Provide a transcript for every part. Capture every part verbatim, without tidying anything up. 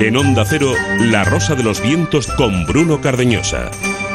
En Onda Cero, La Rosa de los Vientos con Bruno Cardeñosa.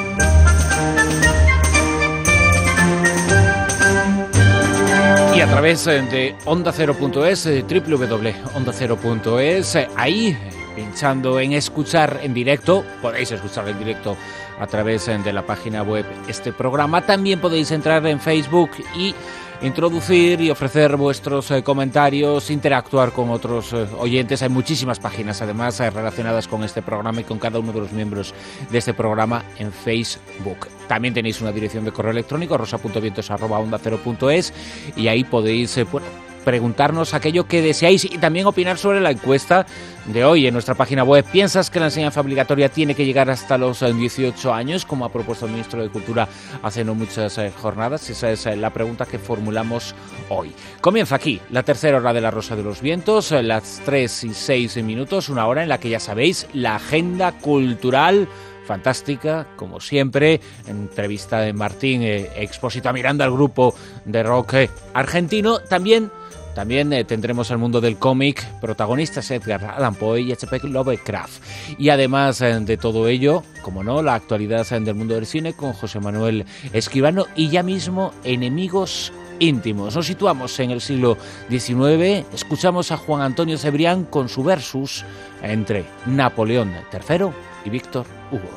Y a través de onda cero punto es, doble u doble u doble u punto onda cero punto es, ahí pinchando en escuchar en directo, podéis escuchar en directo a través de la página web este programa. También podéis entrar en Facebook y introducir y ofrecer vuestros eh, comentarios, interactuar con otros eh, oyentes. Hay muchísimas páginas además eh, relacionadas con este programa y con cada uno de los miembros de este programa en Facebook. También tenéis una dirección de correo electrónico, rosa punto vientos arroba onda cero punto es, y ahí podéis eh, bueno, preguntarnos aquello que deseáis y también opinar sobre la encuesta de hoy en nuestra página web. ¿Piensas que la enseñanza obligatoria tiene que llegar hasta los dieciocho años, como ha propuesto el ministro de Cultura hace no muchas eh, jornadas? Esa es eh, la pregunta que formulamos hoy. Comienza aquí la tercera hora de La Rosa de los Vientos, eh, las tres y seis minutos, una hora en la que ya sabéis la agenda cultural fantástica, como siempre. Entrevista de Martín eh, Expósito Miranda, al grupo de rock eh, argentino. También También eh, tendremos el mundo del cómic, protagonistas Edgar Allan Poe y H P Lovecraft. Y además eh, de todo ello, como no, la actualidad eh, del mundo del cine con José Manuel Escribano y ya mismo Enemigos íntimos. Nos situamos en el siglo diecinueve, escuchamos a Juan Antonio Cebrián con su versus entre Napoleón tercero y Víctor Hugo.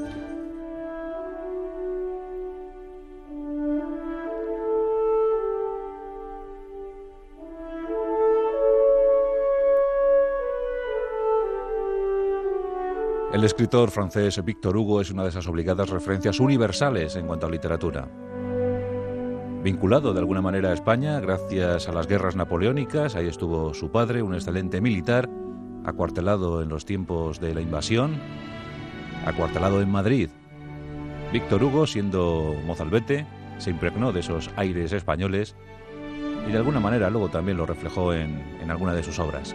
El escritor francés Víctor Hugo es una de esas obligadas referencias universales en cuanto a literatura. Vinculado de alguna manera a España gracias a las guerras napoleónicas, ahí estuvo su padre, un excelente militar, acuartelado en los tiempos de la invasión, acuartelado en Madrid. Víctor Hugo, siendo mozalbete, se impregnó de esos aires españoles y de alguna manera luego también lo reflejó en, en alguna de sus obras.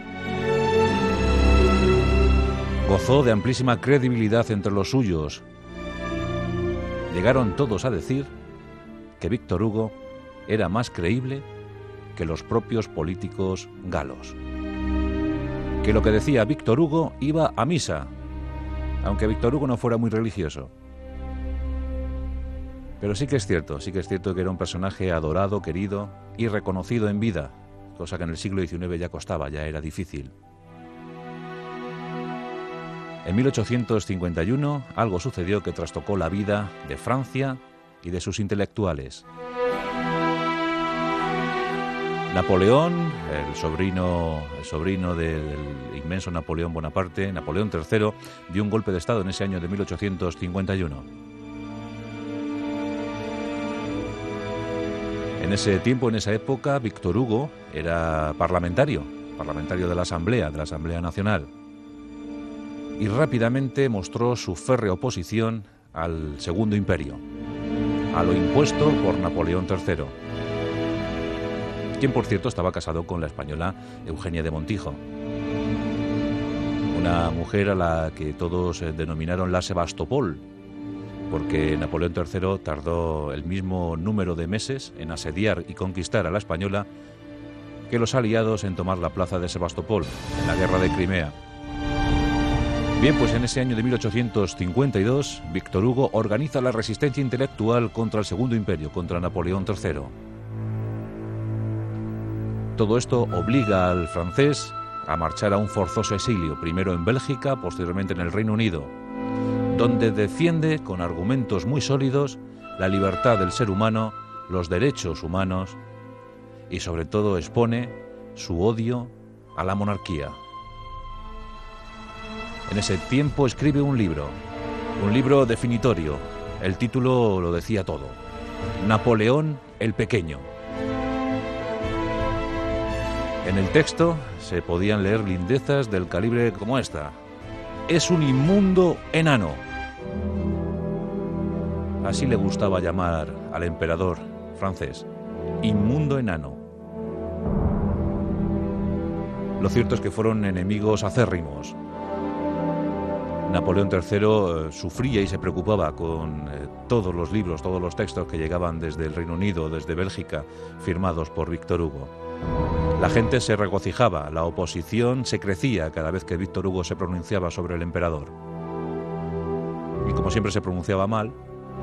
Gozó de amplísima credibilidad entre los suyos. Llegaron todos a decir que Víctor Hugo era más creíble que los propios políticos galos. Que lo que decía Víctor Hugo iba a misa, aunque Víctor Hugo no fuera muy religioso. Pero sí que es cierto, sí que es cierto que era un personaje adorado, querido y reconocido en vida, cosa que en el siglo diecinueve ya costaba, ya era difícil. En mil ochocientos cincuenta y uno algo sucedió que trastocó la vida de Francia y de sus intelectuales. Napoleón, el sobrino, el sobrino del inmenso Napoleón Bonaparte, Napoleón tercero, dio un golpe de estado en ese año de mil ochocientos cincuenta y uno. En ese tiempo, en esa época, Víctor Hugo era parlamentario, parlamentario de la Asamblea, de la Asamblea Nacional. Y rápidamente mostró su férrea oposición al Segundo Imperio, a lo impuesto por Napoleón tercero, quien por cierto estaba casado con la española Eugenia de Montijo, una mujer a la que todos denominaron la Sebastopol, porque Napoleón tercero tardó el mismo número de meses en asediar y conquistar a la española que los aliados en tomar la plaza de Sebastopol en la guerra de Crimea. Bien, pues en ese año de mil ochocientos cincuenta y dos, Víctor Hugo organiza la resistencia intelectual contra el Segundo Imperio, contra Napoleón tercero. Todo esto obliga al francés a marchar a un forzoso exilio, primero en Bélgica, posteriormente en el Reino Unido, donde defiende con argumentos muy sólidos la libertad del ser humano, los derechos humanos y sobre todo expone su odio a la monarquía. En ese tiempo escribe un libro, un libro definitorio. El título lo decía todo: Napoleón el Pequeño. En el texto se podían leer lindezas del calibre como esta: es un inmundo enano. Así le gustaba llamar al emperador francés, inmundo enano. Lo cierto es que fueron enemigos acérrimos. Napoleón tercero eh, sufría y se preocupaba con eh, todos los libros, todos los textos que llegaban desde el Reino Unido, desde Bélgica, firmados por Víctor Hugo. La gente se regocijaba, la oposición se crecía cada vez que Víctor Hugo se pronunciaba sobre el emperador. Y como siempre se pronunciaba mal,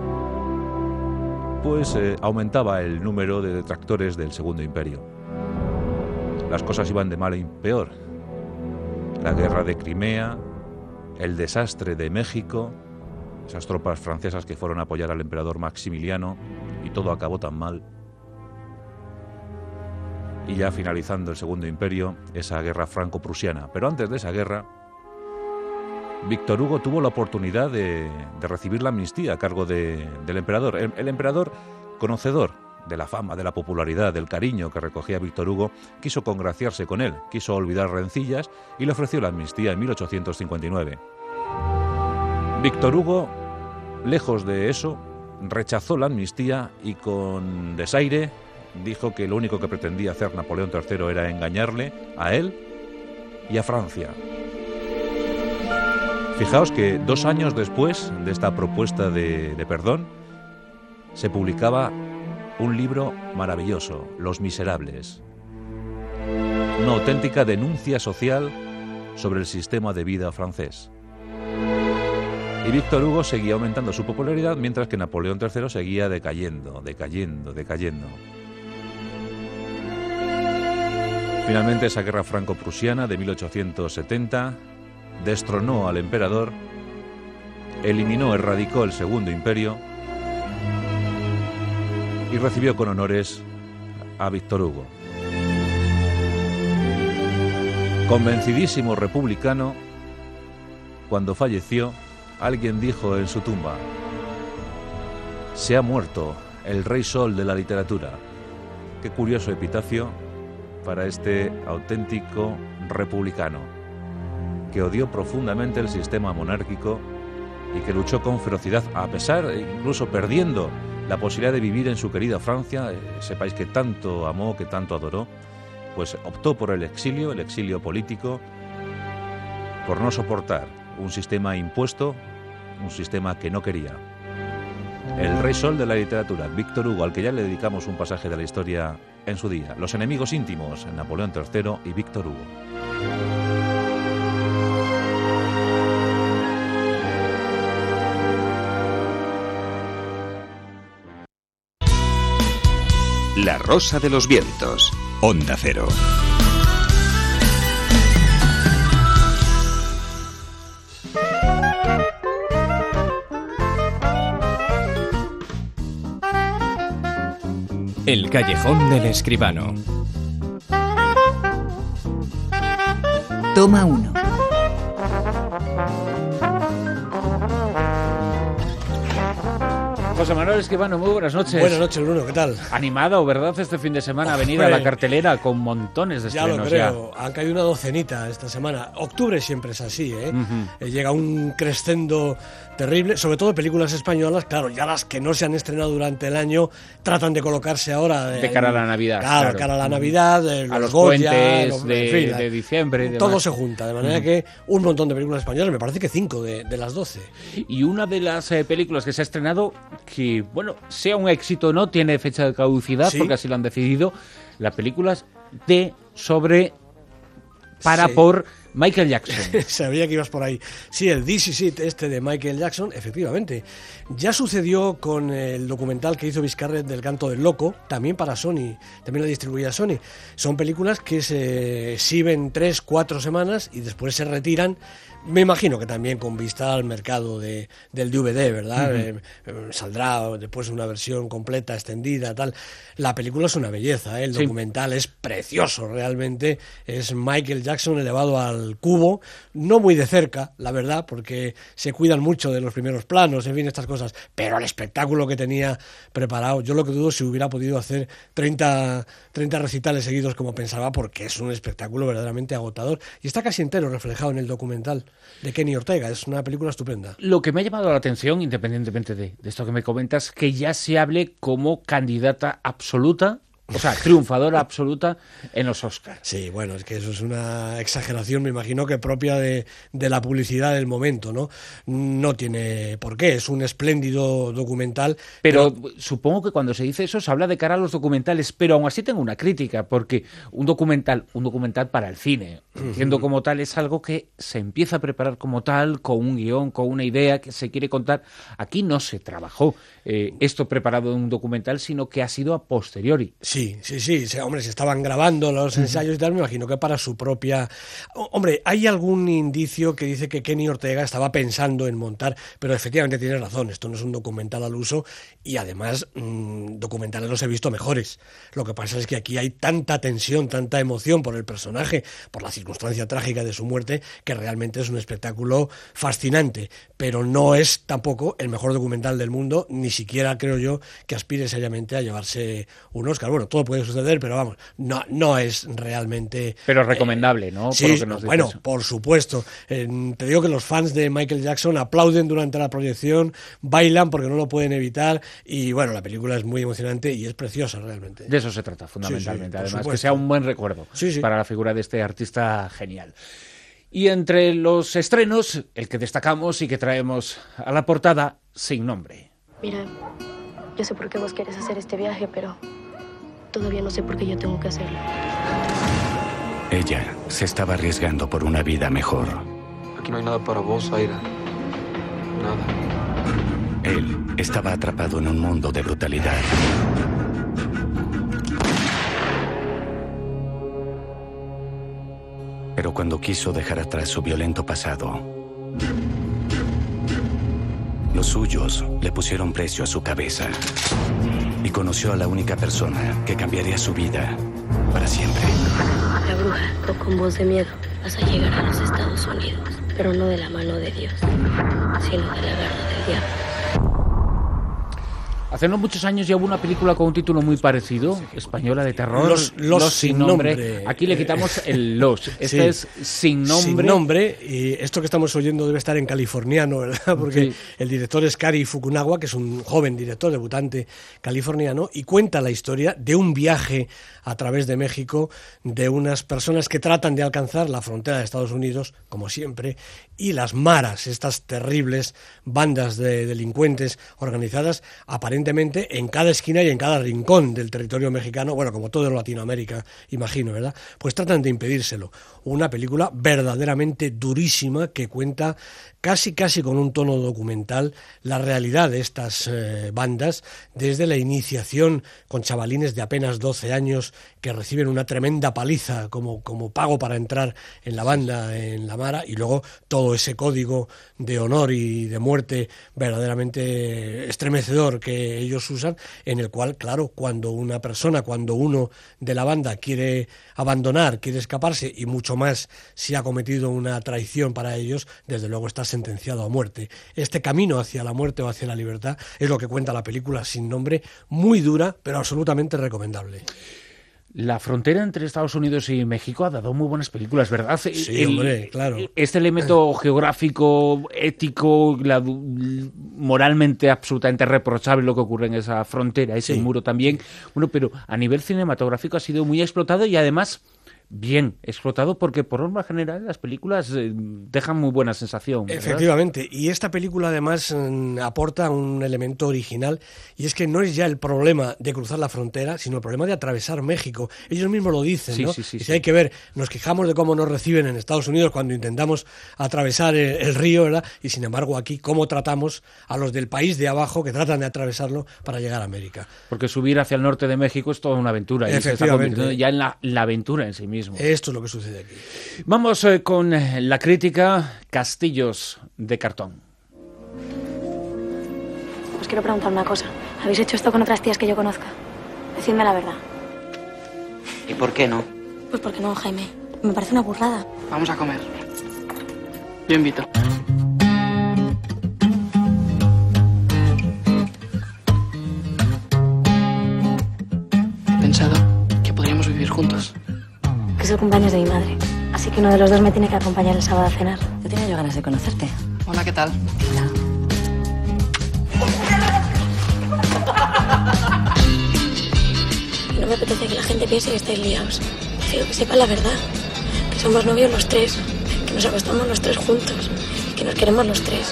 pues eh, aumentaba el número de detractores del Segundo Imperio. Las cosas iban de mal en peor. La guerra de Crimea, el desastre de México, esas tropas francesas que fueron a apoyar al emperador Maximiliano, y todo acabó tan mal. Y ya finalizando el Segundo Imperio, esa guerra franco-prusiana. Pero antes de esa guerra, Víctor Hugo tuvo la oportunidad de, de recibir la amnistía a cargo de, del emperador. El, el emperador, conocedor de la fama, de la popularidad, del cariño que recogía Víctor Hugo, quiso congraciarse con él, quiso olvidar rencillas y le ofreció la amnistía en mil ochocientos cincuenta y nueve. Víctor Hugo, lejos de eso, rechazó la amnistía y con desaire dijo que lo único que pretendía hacer Napoleón tercero era engañarle a él y a Francia. Fijaos que dos años después de esta propuesta de, de perdón, se publicaba un libro maravilloso, Los Miserables. Una auténtica denuncia social sobre el sistema de vida francés. Y Víctor Hugo seguía aumentando su popularidad mientras que Napoleón tercero seguía decayendo, decayendo, decayendo. Finalmente, esa guerra franco-prusiana de mil ochocientos setenta destronó al emperador, eliminó, erradicó el Segundo Imperio y recibió con honores a Víctor Hugo. Convencidísimo republicano, cuando falleció, alguien dijo en su tumba: se ha muerto el rey sol de la literatura. Qué curioso epitafio para este auténtico republicano, que odió profundamente el sistema monárquico y que luchó con ferocidad, a pesar, incluso perdiendo la posibilidad de vivir en su querida Francia, ese país que tanto amó, que tanto adoró, pues optó por el exilio, el exilio político, por no soportar un sistema impuesto, un sistema que no quería. El rey sol de la literatura, Víctor Hugo, al que ya le dedicamos un pasaje de la historia en su día. Los enemigos íntimos, Napoleón tercero y Víctor Hugo. La Rosa de los Vientos, Onda Cero. El callejón del escribano. Toma uno. José Manuel Escribano, muy buenas noches. Buenas noches, Bruno, ¿qué tal? Animado, ¿verdad? Este fin de semana, venir a la cartelera con montones de estrenos. Ya lo creo, ya. Han caído una docenita esta semana. Octubre siempre es así, ¿eh? Uh-huh. eh llega un crescendo terrible, sobre todo películas españolas, claro, ya las que no se han estrenado durante el año tratan de colocarse ahora... De, de cara a la Navidad. Claro, claro. de cara a la Navidad, de los a los Goya, puentes los, de, en fin, de diciembre. Todo demás. se junta, de manera uh-huh. que un montón de películas españolas, me parece que cinco de, de las doce. Y una de las eh, películas que se ha estrenado, que, bueno, sea un éxito o no, tiene fecha de caducidad, ¿sí? Porque así lo han decidido, las películas de, sobre, para, sí. por Michael Jackson. Sabía que ibas por ahí. Sí, el This Is It este de Michael Jackson, efectivamente. Ya sucedió con el documental que hizo Vizcarret del Canto del Loco, también para Sony, también lo distribuía Sony. Son películas que se exhiben tres, cuatro semanas y después se retiran. Me imagino que también con vista al mercado de, del D V D, ¿verdad? Uh-huh. Eh, eh, saldrá después una versión completa, extendida, tal. La película es una belleza, ¿eh? El sí. documental es precioso, realmente. Es Michael Jackson elevado al cubo, no muy de cerca, la verdad, porque se cuidan mucho de los primeros planos, en fin, estas cosas. Pero el espectáculo que tenía preparado, yo lo que dudo si hubiera podido hacer treinta, treinta recitales seguidos como pensaba, porque es un espectáculo verdaderamente agotador. Y está casi entero reflejado en el documental de Kenny Ortega, es una película estupenda. Lo que me ha llamado la atención, independientemente de, de esto que me comentas, que ya se hable como candidata absoluta O sea, triunfadora absoluta en los Oscars. Sí, bueno, es que eso es una exageración, me imagino que propia de, de la publicidad del momento, ¿no? No tiene por qué, es un espléndido documental. Pero, pero supongo que cuando se dice eso se habla de cara a los documentales, pero aún así tengo una crítica, porque un documental, un documental para el cine, siendo como tal, es algo que se empieza a preparar como tal, con un guión, con una idea que se quiere contar. Aquí no se trabajó eh, esto preparado en un documental, sino que ha sido a posteriori. Sí, sí, sí, sí, hombre, se estaban grabando los ensayos y tal, me imagino que para su propia... Hombre, hay algún indicio que dice que Kenny Ortega estaba pensando en montar, pero efectivamente tiene razón, esto no es un documental al uso y además mmm, documentales los he visto mejores. Lo que pasa es que aquí hay tanta tensión, tanta emoción por el personaje, por la circunstancia trágica de su muerte, que realmente es un espectáculo fascinante, pero no es tampoco el mejor documental del mundo, ni siquiera creo yo que aspire seriamente a llevarse un Oscar. Bueno, todo puede suceder, pero vamos, no, no es realmente... Pero recomendable, eh, ¿no? Sí, por lo que nos bueno, dices. por supuesto. Eh, te digo que los fans de Michael Jackson aplauden durante la proyección, bailan porque no lo pueden evitar y bueno, la película es muy emocionante y es preciosa realmente. De eso se trata fundamentalmente, sí, sí, además, supuesto. que sea un buen recuerdo sí, sí. para la figura de este artista genial. Y entre los estrenos, el que destacamos y que traemos a la portada, Sin Nombre. Mira, yo sé por qué vos quieres hacer este viaje, pero todavía no sé por qué yo tengo que hacerlo. Ella se estaba arriesgando por una vida mejor. Aquí no hay nada para vos, Aira. Nada. Él estaba atrapado en un mundo de brutalidad. Pero cuando quiso dejar atrás su violento pasado, los suyos le pusieron precio a su cabeza y conoció a la única persona que cambiaría su vida para siempre. La bruja, o con voz de miedo, vas a llegar a los Estados Unidos, pero no de la mano de Dios, sino de la garra del diablo. Hace no muchos años ya hubo una película con un título muy parecido, española de terror, Los, los, los sin nombre. nombre. Aquí le quitamos el los. Este sí. es Sin Nombre. Sin Nombre, y esto que estamos oyendo debe estar en californiano, ¿verdad? Porque sí. el director es Cary Fukunaga, que es un joven director, debutante californiano, y cuenta la historia de un viaje a través de México de unas personas que tratan de alcanzar la frontera de Estados Unidos, como siempre, y las maras, estas terribles bandas de delincuentes organizadas, aparentemente en cada esquina y en cada rincón del territorio mexicano, bueno, como todo en Latinoamérica, imagino, ¿verdad? Pues tratan de impedírselo. Una película verdaderamente durísima que cuenta casi casi con un tono documental la realidad de estas eh, bandas, desde la iniciación con chavalines de apenas doce años que reciben una tremenda paliza como, como pago para entrar en la banda, en la Mara, y luego todo ese código de honor y de muerte verdaderamente estremecedor que ellos usan, en el cual, claro, cuando una persona, cuando uno de la banda quiere abandonar, quiere escaparse, y mucho más si ha cometido una traición para ellos, desde luego está sentenciado a muerte. Este camino hacia la muerte o hacia la libertad es lo que cuenta la película Sin Nombre, muy dura, pero absolutamente recomendable. La frontera entre Estados Unidos y México ha dado muy buenas películas, ¿verdad? Sí, el, hombre, claro. Este elemento geográfico, ético, la, moralmente absolutamente reprochable lo que ocurre en esa frontera, ese sí. muro también. Bueno, pero a nivel cinematográfico ha sido muy explotado y además bien explotado, porque por norma general las películas eh, dejan muy buena sensación, ¿verdad? Efectivamente, y esta película además eh, aporta un elemento original, y es que no es ya el problema de cruzar la frontera, sino el problema de atravesar México. Ellos mismos lo dicen, sí, ¿no? Sí, sí, y si sí. hay que ver, nos quejamos de cómo nos reciben en Estados Unidos cuando intentamos atravesar el, el río, ¿verdad? Y sin embargo aquí cómo tratamos a los del país de abajo que tratan de atravesarlo para llegar a América. Porque subir hacia el norte de México es toda una aventura, y se está convirtiendo ya en la, la aventura en sí mismo. Esto es lo que sucede aquí. Vamos eh, con la crítica Castillos de Cartón. Os quiero preguntar una cosa. ¿Habéis hecho esto con otras tías que yo conozca? Decidme la verdad. ¿Y por qué no? Pues porque no, Jaime. Me parece una burrada. Vamos a comer. Yo invito. He pensado que podríamos vivir juntos. Que es el cumpleaños de mi madre. Así que uno de los dos me tiene que acompañar el sábado a cenar. Yo tenía yo ganas de conocerte. Hola, ¿qué tal? Hola. No me apetece que la gente piense que estáis liados. Prefiero que sepa la verdad, que somos novios los tres, que nos acostamos los tres juntos, que nos queremos los tres.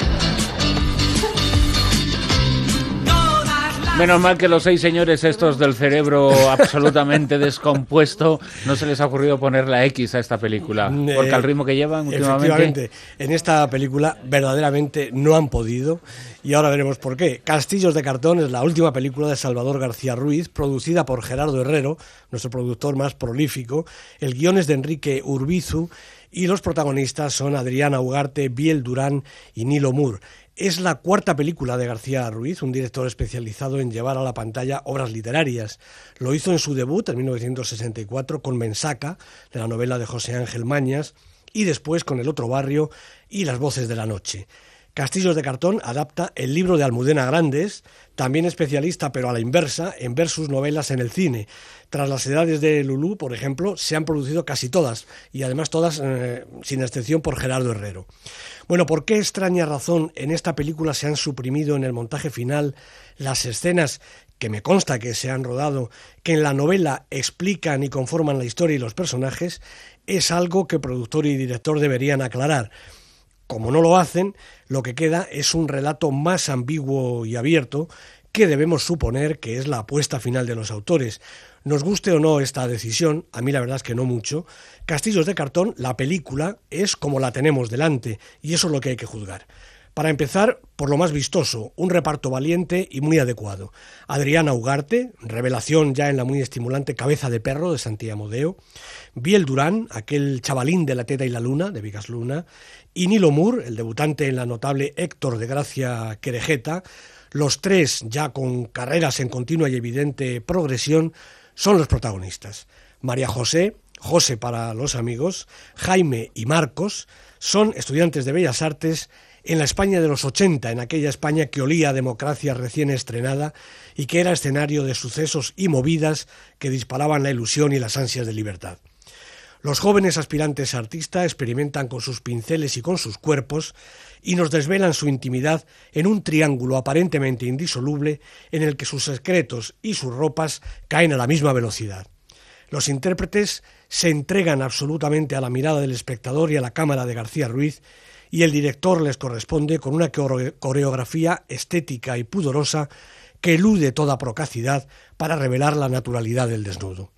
Menos mal que los seis señores estos del cerebro absolutamente descompuesto no se les ha ocurrido poner la X a esta película, porque al ritmo que llevan últimamente... Efectivamente, en esta película verdaderamente no han podido, y ahora veremos por qué. Castillos de cartón es la última película de Salvador García Ruiz, producida por Gerardo Herrero, nuestro productor más prolífico. El guion es de Enrique Urbizu, y los protagonistas son Adriana Ugarte, Biel Durán y Nilo Moore. Es la cuarta película de García Ruiz, un director especializado en llevar a la pantalla obras literarias. Lo hizo en su debut en mil novecientos sesenta y cuatro con Mensaca, de la novela de José Ángel Mañas, y después con El otro barrio y Las voces de la noche. Castillos de cartón adapta el libro de Almudena Grandes, también especialista pero a la inversa en ver sus novelas en el cine. Tras Las edades de Lulú, por ejemplo, se han producido casi todas, y además todas eh, sin excepción por Gerardo Herrero. Bueno, ¿por qué extraña razón en esta película se han suprimido en el montaje final las escenas que me consta que se han rodado, que en la novela explican y conforman la historia y los personajes? Es algo que productor y director deberían aclarar. Como no lo hacen, lo que queda es un relato más ambiguo y abierto que debemos suponer que es la apuesta final de los autores. Nos guste o no esta decisión, a mí la verdad es que no mucho, Castillos de cartón, la película, es como la tenemos delante, y eso es lo que hay que juzgar. Para empezar, por lo más vistoso, un reparto valiente y muy adecuado. Adriana Ugarte, revelación ya en la muy estimulante Cabeza de perro de Santi Amodeo, Biel Durán, aquel chavalín de La teta y la luna, de Vigas Luna, y Nilo Moore, el debutante en la notable Héctor de Gracia Querejeta. Los tres, ya con carreras en continua y evidente progresión, son los protagonistas. María José, José para los amigos, Jaime y Marcos son estudiantes de Bellas Artes en la España de los ochenta, en aquella España que olía a democracia recién estrenada y que era escenario de sucesos y movidas que disparaban la ilusión y las ansias de libertad. Los jóvenes aspirantes a artista experimentan con sus pinceles y con sus cuerpos y nos desvelan su intimidad en un triángulo aparentemente indisoluble en el que sus secretos y sus ropas caen a la misma velocidad. Los intérpretes se entregan absolutamente a la mirada del espectador y a la cámara de García Ruiz, y el director les corresponde con una coreografía estética y pudorosa que elude toda procacidad para revelar la naturalidad del desnudo.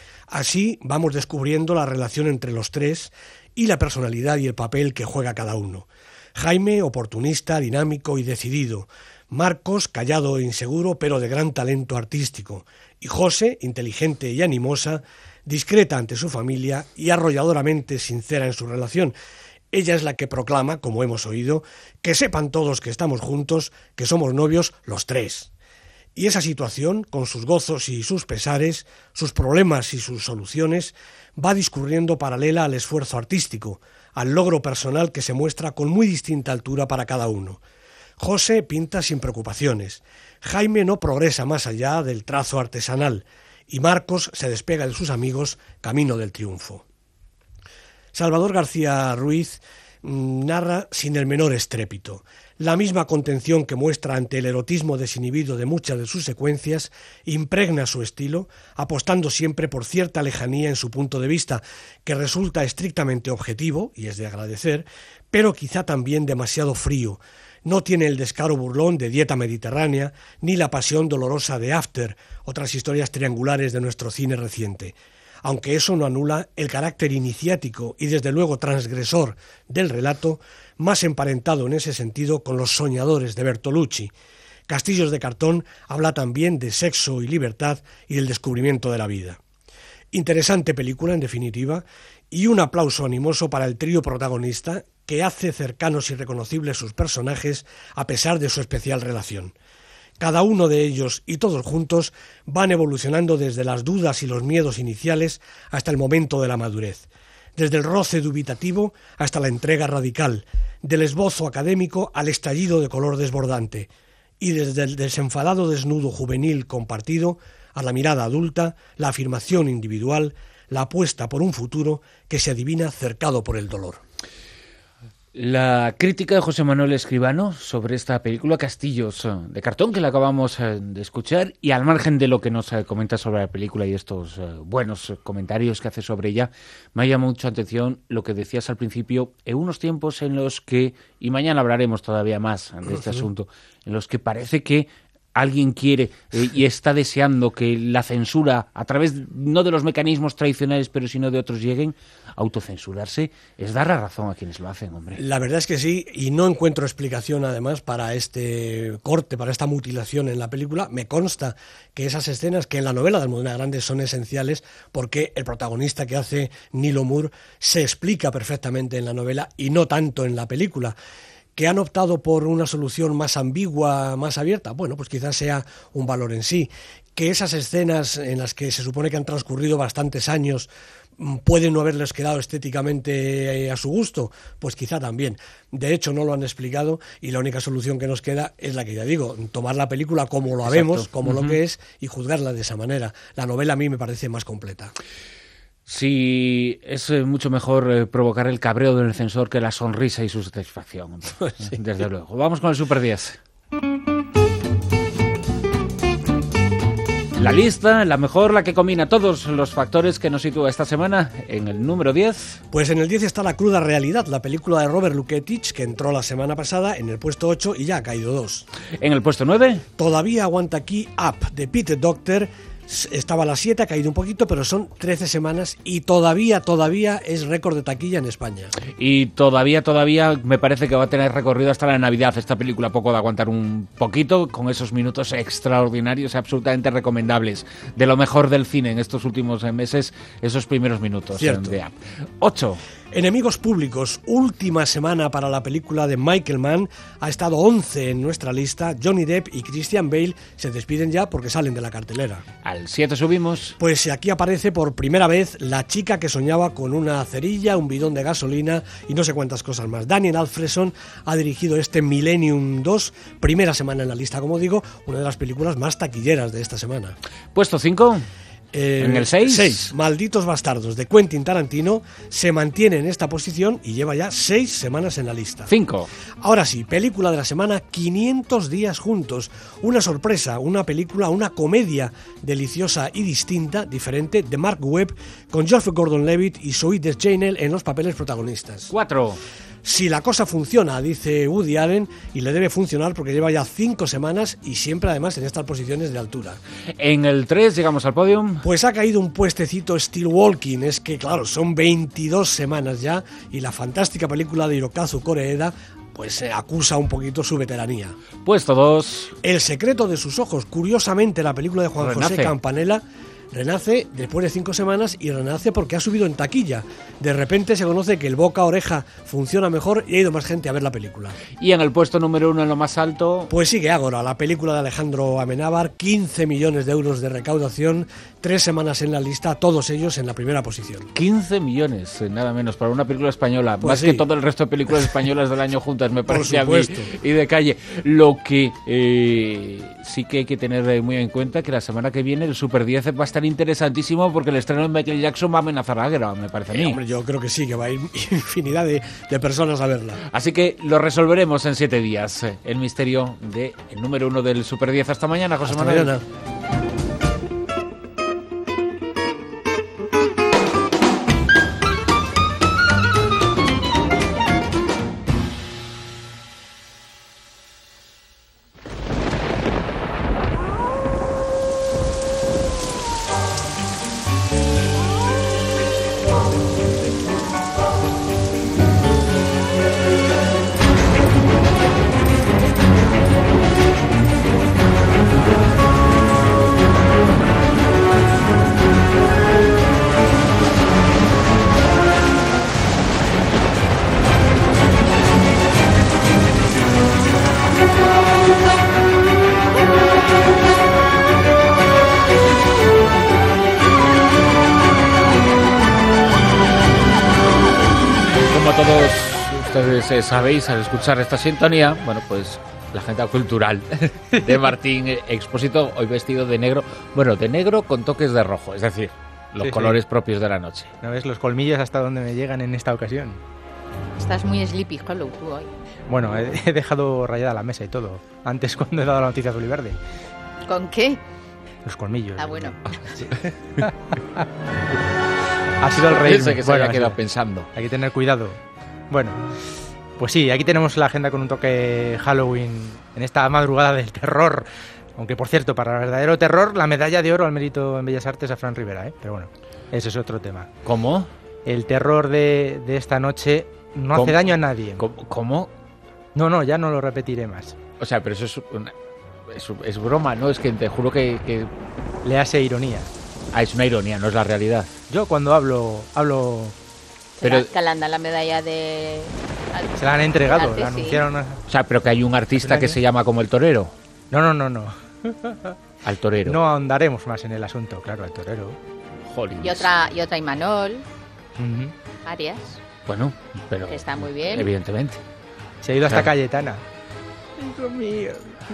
Así vamos descubriendo la relación entre los tres y la personalidad y el papel que juega cada uno. Jaime, oportunista, dinámico y decidido. Marcos, callado e inseguro, pero de gran talento artístico. Y José, inteligente y animosa, discreta ante su familia y arrolladoramente sincera en su relación. Ella es la que proclama, como hemos oído, que sepan todos que estamos juntos, que somos novios los tres. Y esa situación, con sus gozos y sus pesares, sus problemas y sus soluciones, va discurriendo paralela al esfuerzo artístico, al logro personal que se muestra con muy distinta altura para cada uno. José pinta sin preocupaciones, Jaime no progresa más allá del trazo artesanal, y Marcos se despega de sus amigos camino del triunfo. Salvador García Ruiz narra sin el menor estrépito. La misma contención que muestra ante el erotismo desinhibido de muchas de sus secuencias impregna su estilo, apostando siempre por cierta lejanía en su punto de vista, que resulta estrictamente objetivo, y es de agradecer, pero quizá también demasiado frío. No tiene el descaro burlón de Dieta Mediterránea, ni la pasión dolorosa de After, otras historias triangulares de nuestro cine reciente. Aunque eso no anula el carácter iniciático y desde luego transgresor del relato, más emparentado en ese sentido con Los soñadores de Bertolucci. Castillos de cartón habla también de sexo y libertad y del descubrimiento de la vida. Interesante película, en definitiva, y un aplauso animoso para el trío protagonista que hace cercanos y reconocibles sus personajes a pesar de su especial relación. Cada uno de ellos y todos juntos van evolucionando desde las dudas y los miedos iniciales hasta el momento de la madurez, desde el roce dubitativo hasta la entrega radical, del esbozo académico al estallido de color desbordante, y desde el desenfadado desnudo juvenil compartido a la mirada adulta, la afirmación individual, la apuesta por un futuro que se adivina cercado por el dolor. La crítica de José Manuel Escribano sobre esta película Castillos de cartón que la acabamos de escuchar, y al margen de lo que nos comenta sobre la película y estos buenos comentarios que hace sobre ella, me ha llamado mucho la atención lo que decías al principio, en unos tiempos en los que, y mañana hablaremos todavía más de este asunto, en los que parece que alguien quiere eh, y está deseando que la censura, a través no de los mecanismos tradicionales, pero sino de otros, lleguen, autocensurarse es dar la razón a quienes lo hacen, hombre. La verdad es que sí, y no encuentro explicación además para este corte, para esta mutilación en la película. Me consta que esas escenas que en la novela de Almudena Grandes son esenciales, porque el protagonista que hace Nilo Moore se explica perfectamente en la novela y no tanto en la película. ¿Que han optado por una solución más ambigua, más abierta? Bueno, pues quizás sea un valor en sí. Que esas escenas en las que se supone que han transcurrido bastantes años pueden no haberles quedado estéticamente a su gusto, pues quizá también. De hecho, no lo han explicado y la única solución que nos queda es la que ya digo, tomar la película como la vemos, como uh-huh. lo que es, y juzgarla de esa manera. La novela a mí me parece más completa. Sí, es mucho mejor eh, provocar el cabreo del censor que la sonrisa y su satisfacción. Sí. Desde luego. Vamos con el Super diez. La lista, la mejor, la que combina todos los factores que nos sitúa esta semana en el número diez. Pues en el diez está La cruda realidad, la película de Robert Luketic, que entró la semana pasada en el puesto ocho y ya ha caído dos. En el puesto nueve. Todavía aguanta aquí Up, de Pete Docter. Estaba a las siete, ha caído un poquito, pero son trece semanas y todavía, todavía es récord de taquilla en España. Y todavía, todavía me parece que va a tener recorrido hasta la Navidad esta película, poco de aguantar un poquito, con esos minutos extraordinarios, absolutamente recomendables. De lo mejor del cine en estos últimos meses, esos primeros minutos. Cierto. De Up. ocho. Enemigos públicos, última semana para la película de Michael Mann, ha estado once en nuestra lista. Johnny Depp y Christian Bale se despiden ya porque salen de la cartelera. Al siete subimos. Pues aquí aparece por primera vez la chica que soñaba con una cerilla, un bidón de gasolina y no sé cuántas cosas más. Daniel Alfredson ha dirigido este Millennium dos, primera semana en la lista, como digo, una de las películas más taquilleras de esta semana. Puesto cinco. Eh, ¿En el seis? seis, Malditos Bastardos, de Quentin Tarantino, se mantiene en esta posición y lleva ya seis semanas en la lista. cinco. Ahora sí, película de la semana, quinientos días juntos. Una sorpresa, una película, una comedia deliciosa y distinta, diferente, de Mark Webb, con Joseph Gordon-Levitt y Zoe Deschanel en los papeles protagonistas. cuatro. Si la cosa funciona, dice Woody Allen, y le debe funcionar porque lleva ya cinco semanas y siempre además en estas posiciones de altura. En el tres llegamos al podium. Pues ha caído un puestecito Still Walking, es que claro, son veintidós semanas ya y la fantástica película de Hirokazu Koreeda pues se acusa un poquito su veteranía. Puesto dos. El secreto de sus ojos, curiosamente la película de Juan Renace. José Campanella, renace después de cinco semanas y renace porque ha subido en taquilla. De repente se conoce que el boca a oreja funciona mejor y ha ido más gente a ver la película. Y en el puesto número uno, en lo más alto... Pues sigue Ágora, la película de Alejandro Amenábar, quince millones de euros de recaudación, tres semanas en la lista, todos ellos en la primera posición. quince millones, nada menos, para una película española, pues más sí. que todo el resto de películas españolas del año juntas, me parece a mí, supuesto. y de calle. Lo que eh, sí que hay que tener muy en cuenta que la semana que viene el Super diez va a estar interesantísimo porque el estreno de Michael Jackson va a amenazar a Águeda, me parece a mí. Eh, hombre, yo creo que sí, que va a ir infinidad de, de personas a verla. Así que lo resolveremos en siete días, el misterio del número uno del Super diez. Hasta mañana, José Hasta Manuel. mañana. Todos ustedes eh, sabéis, al escuchar esta sintonía, bueno, pues la agenda cultural de Martín Expósito, hoy vestido de negro, bueno, de negro con toques de rojo, es decir, los sí, colores sí. propios de la noche. ¿No ves los colmillos hasta donde me llegan en esta ocasión? Está estás muy Sleepy Hollow tú hoy. Bueno, he, he dejado rayada la mesa y todo. Antes cuando he dado la noticia azul y verde. ¿Con qué? Los colmillos. Ah, bueno. Sí. Ha sido el rey. Ese que se bueno, había quedado sí. pensando. Hay que tener cuidado. Bueno, pues sí, aquí tenemos la agenda con un toque Halloween en esta madrugada del terror. Aunque, por cierto, para el verdadero terror, la medalla de oro al mérito en Bellas Artes a Fran Rivera, ¿eh? Pero bueno, ese es otro tema. ¿Cómo? El terror de, de esta noche no ¿Cómo? hace daño a nadie. ¿Cómo? ¿Cómo? No, no, ya no lo repetiré más. O sea, pero eso es, una, es, es broma, ¿no? Es que te juro que, que... Le hace ironía. Ah, es una ironía, no es la realidad. Yo cuando hablo, hablo... Pero que le han dado la medalla de... Se la han entregado, Arte, la sí. anunciaron... A... O sea, pero que hay un artista que se llama como el torero. No, no, no, no. Al torero. No ahondaremos más en el asunto, claro, al torero. Joder. Y otra, y otra Imanol, Uh-huh. Arias, Bueno, pero... que está muy bien. Evidentemente. Se ha ido hasta Claro. Cayetana. Hijo mío.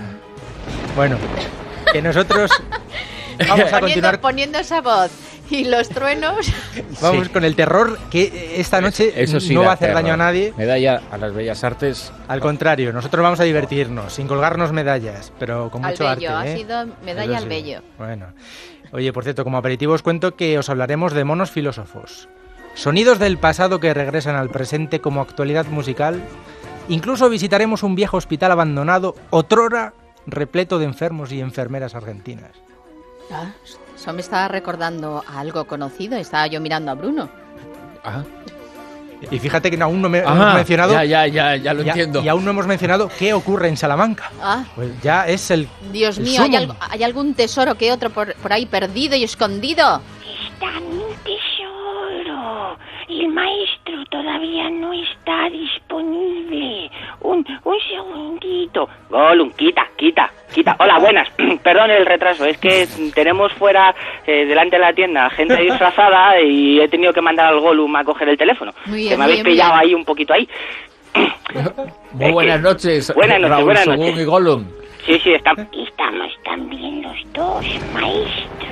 Bueno, que nosotros vamos a Poniendo, continuar. poniendo esa voz y los truenos. Vamos Sí. con el terror que esta noche Eso sí no da va a hacer terror. daño a nadie. Medalla a las Bellas Artes. Al contrario, nosotros vamos a divertirnos, sin colgarnos medallas, pero con Al mucho bello, arte. ha ¿eh? sido medalla Eso al sí. bello. Bueno. Oye, por cierto, como aperitivo os cuento que os hablaremos de monos filósofos. Sonidos del pasado que regresan al presente como actualidad musical. Incluso visitaremos un viejo hospital abandonado, otrora repleto de enfermos y enfermeras argentinas. Ah, eso me estaba recordando a algo conocido. Estaba yo mirando a Bruno. Ah. Y fíjate que aún no me, Ajá, hemos mencionado... Ya, ya, ya, ya lo y, a- entiendo. y aún no hemos mencionado qué ocurre en Salamanca. Ah, Pues ya es el... Dios el mío, ¿hay, sumum. algo- ¿hay algún tesoro que otro por, por ahí perdido y escondido? Está mi tesoro. El maestro todavía no está disponible. Un, un segundito. Gollum, quita, quita, quita. Hola, buenas. Perdón el retraso, es que tenemos fuera, eh, delante de la tienda, gente disfrazada y he tenido que mandar al Gollum a coger el teléfono. Muy que bien, me habéis muy bien, pillado muy ahí un poquito ahí. Muy buenas noches. Buenas noches, Raúl buenas Según noches. y Gollum. Sí, sí, están... Estamos también los dos, maestro.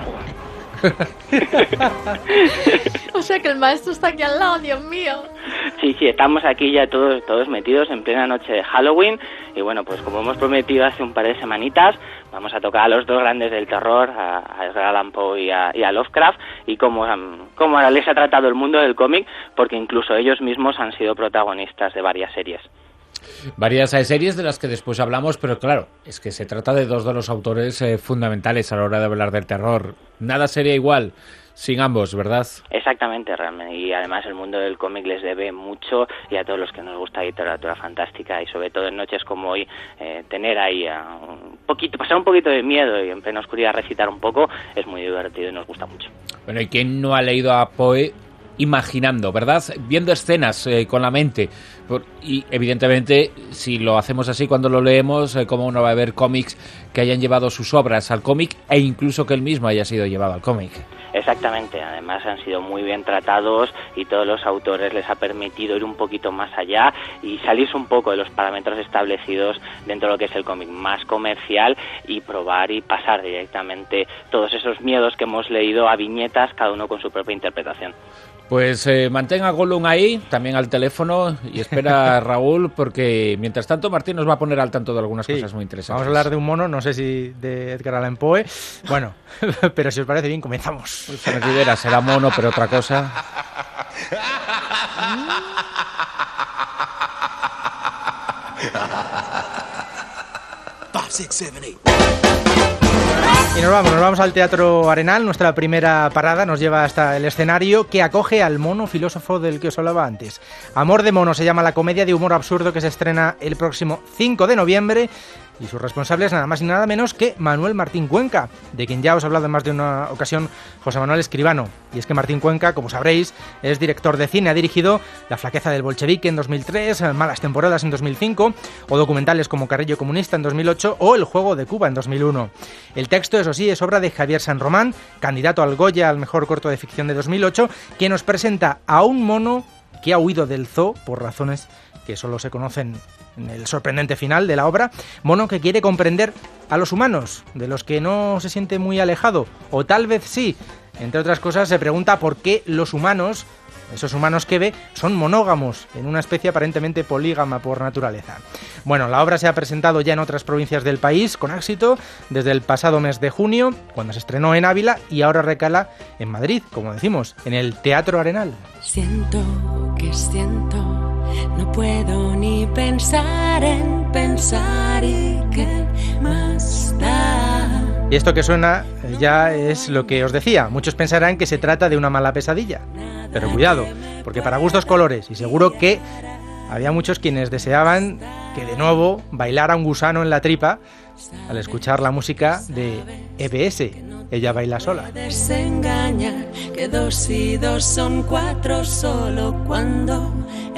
O sea que el maestro está aquí al lado, Dios mío. Sí, sí, estamos aquí ya todos todos metidos en plena noche de Halloween y bueno, pues como hemos prometido hace un par de semanitas, vamos a tocar a los dos grandes del terror, a, a Edgar Allan Poe y a, y a Lovecraft, y cómo, um, cómo les ha tratado el mundo del cómic, porque incluso ellos mismos han sido protagonistas de varias series. Varias eh, series de las que después hablamos, pero claro, es que se trata de dos de los autores eh, fundamentales a la hora de hablar del terror. Nada sería igual sin ambos, ¿verdad? Exactamente, realmente. Y además el mundo del cómic les debe mucho, y a todos los que nos gusta la literatura fantástica, y sobre todo en noches como hoy, eh, tener ahí a un poquito, pasar un poquito de miedo y en plena oscuridad recitar un poco, es muy divertido y nos gusta mucho. Bueno, ¿y quién no ha leído a Poe imaginando, verdad? Viendo escenas eh, con la mente. Por, y evidentemente, si lo hacemos así cuando lo leemos, eh, ¿cómo no va a haber cómics que hayan llevado sus obras al cómic e incluso que él mismo haya sido llevado al cómic? Exactamente, además han sido muy bien tratados y todos los autores les ha permitido ir un poquito más allá y salirse un poco de los parámetros establecidos dentro de lo que es el cómic más comercial y probar y pasar directamente todos esos miedos que hemos leído a viñetas, cada uno con su propia interpretación. Pues eh, mantenga a Gollum ahí, también al teléfono, y espera a Raúl, porque mientras tanto Martín nos va a poner al tanto de algunas Sí, cosas muy interesantes. Vamos a hablar de un mono, no sé si de Edgar Allan Poe. Bueno, pero si os parece bien, comenzamos. Fernández Rivera será mono, pero otra cosa. Y nos vamos, nos vamos al Teatro Arenal. Nuestra primera parada nos lleva hasta el escenario que acoge al mono filósofo del que os hablaba antes. Amor de mono se llama la comedia de humor absurdo que se estrena el próximo cinco de noviembre. Y su responsable es nada más y nada menos que Manuel Martín Cuenca, de quien ya os he hablado en más de una ocasión José Manuel Escribano. Y es que Martín Cuenca, como sabréis, es director de cine. Ha dirigido La flaqueza del bolchevique en dos mil tres, Malas temporadas en dos mil cinco, o documentales como Carrillo comunista en dos mil ocho o El juego de Cuba en dos mil uno. El texto, eso sí, es obra de Javier San Román, candidato al Goya al mejor corto de ficción de dos mil ocho, que nos presenta a un mono que ha huido del zoo por razones que solo se conocen en el sorprendente final de la obra, mono que quiere comprender a los humanos, de los que no se siente muy alejado, o tal vez sí. Entre otras cosas, se pregunta por qué los humanos esos humanos que ve son monógamos, en una especie aparentemente polígama por naturaleza. Bueno, la obra se ha presentado ya en otras provincias del país con éxito desde el pasado mes de junio, cuando se estrenó en Ávila, y ahora recala en Madrid, como decimos, en el Teatro Arenal. Siento que siento, no puedo ni pensar en pensar y qué más da. Y esto que suena ya es lo que os decía. Muchos pensarán que se trata de una mala pesadilla. Pero cuidado, porque para gustos colores, y seguro que había muchos quienes deseaban que de nuevo bailara un gusano en la tripa al escuchar la música de E B S, Ella baila sola. Desengaña que dos y dos son cuatro solo cuando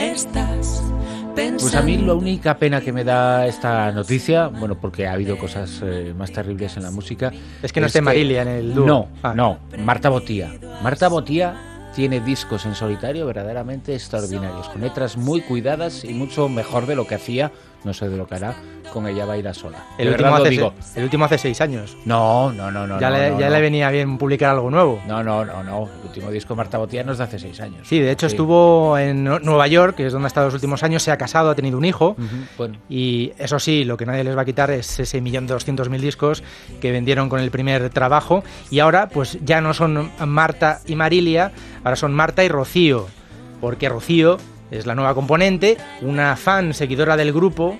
estás pensando. Pues a mí la única pena que me da esta noticia, bueno, porque ha habido cosas eh, más terribles en la música, es que no esté Marilia en el dúo. No, ah. no, Marta Botía. Marta Botía tiene discos en solitario verdaderamente extraordinarios, con letras muy cuidadas y mucho mejor de lo que hacía, no sé de lo que hará, con Ella baila sola. El último, hace, digo. el último hace seis años. No, no, no, no. Ya, no, le, no, ya no. le venía bien publicar algo nuevo. No, no, no, no. El último disco de Marta Botía no es de hace seis años. Sí, de hecho sí. estuvo en Nueva York, que es donde ha estado los últimos años, se ha casado, ha tenido un hijo. Uh-huh. Bueno. Y eso sí, lo que nadie les va a quitar es ese millón doscientos mil discos que vendieron con el primer trabajo. Y ahora, pues ya no son Marta y Marilia, ahora son Marta y Rocío. Porque Rocío es la nueva componente, una fan seguidora del grupo,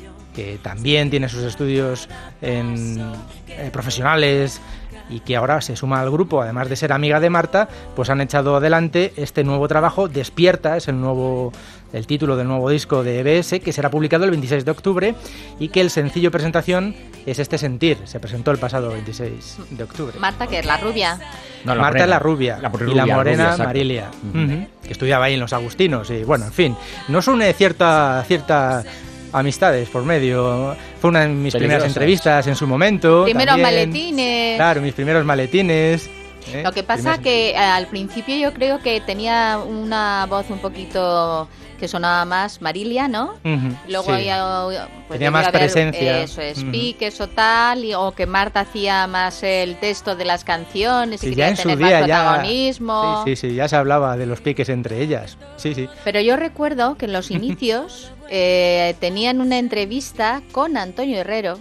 que también tiene sus estudios en, eh, profesionales y que ahora se suma al grupo, además de ser amiga de Marta, pues han echado adelante este nuevo trabajo, Despierta, es el nuevo el título del nuevo disco de E B S, que será publicado el veintiséis de octubre, y que el sencillo presentación es Este sentir, se presentó el pasado veintiséis de octubre. Marta, que es la rubia. No, la Marta es la rubia, la rubia y la morena rubia, Marilia, uh-huh. uh-huh, que estudiaba ahí en los Agustinos, y bueno, en fin, nos une cierta cierta amistades por medio. Fue una de mis primeras entrevistas en su momento. Primeros también. maletines. Claro, mis primeros maletines. ¿eh? Lo que pasa Primeros... que eh, al principio yo creo que tenía una voz un poquito que sonaba más Marilia, ¿no? Uh-huh, Luego sí. había, pues tenía más haber, presencia. Eso es, uh-huh. piques o tal, y, o que Marta hacía más el texto de las canciones sí, y quería ya en tener su día, más protagonismo. Ya, sí, sí, sí, ya se hablaba de los piques entre ellas. Sí, sí. Pero yo recuerdo que en los inicios eh, tenían una entrevista con Antonio Herrero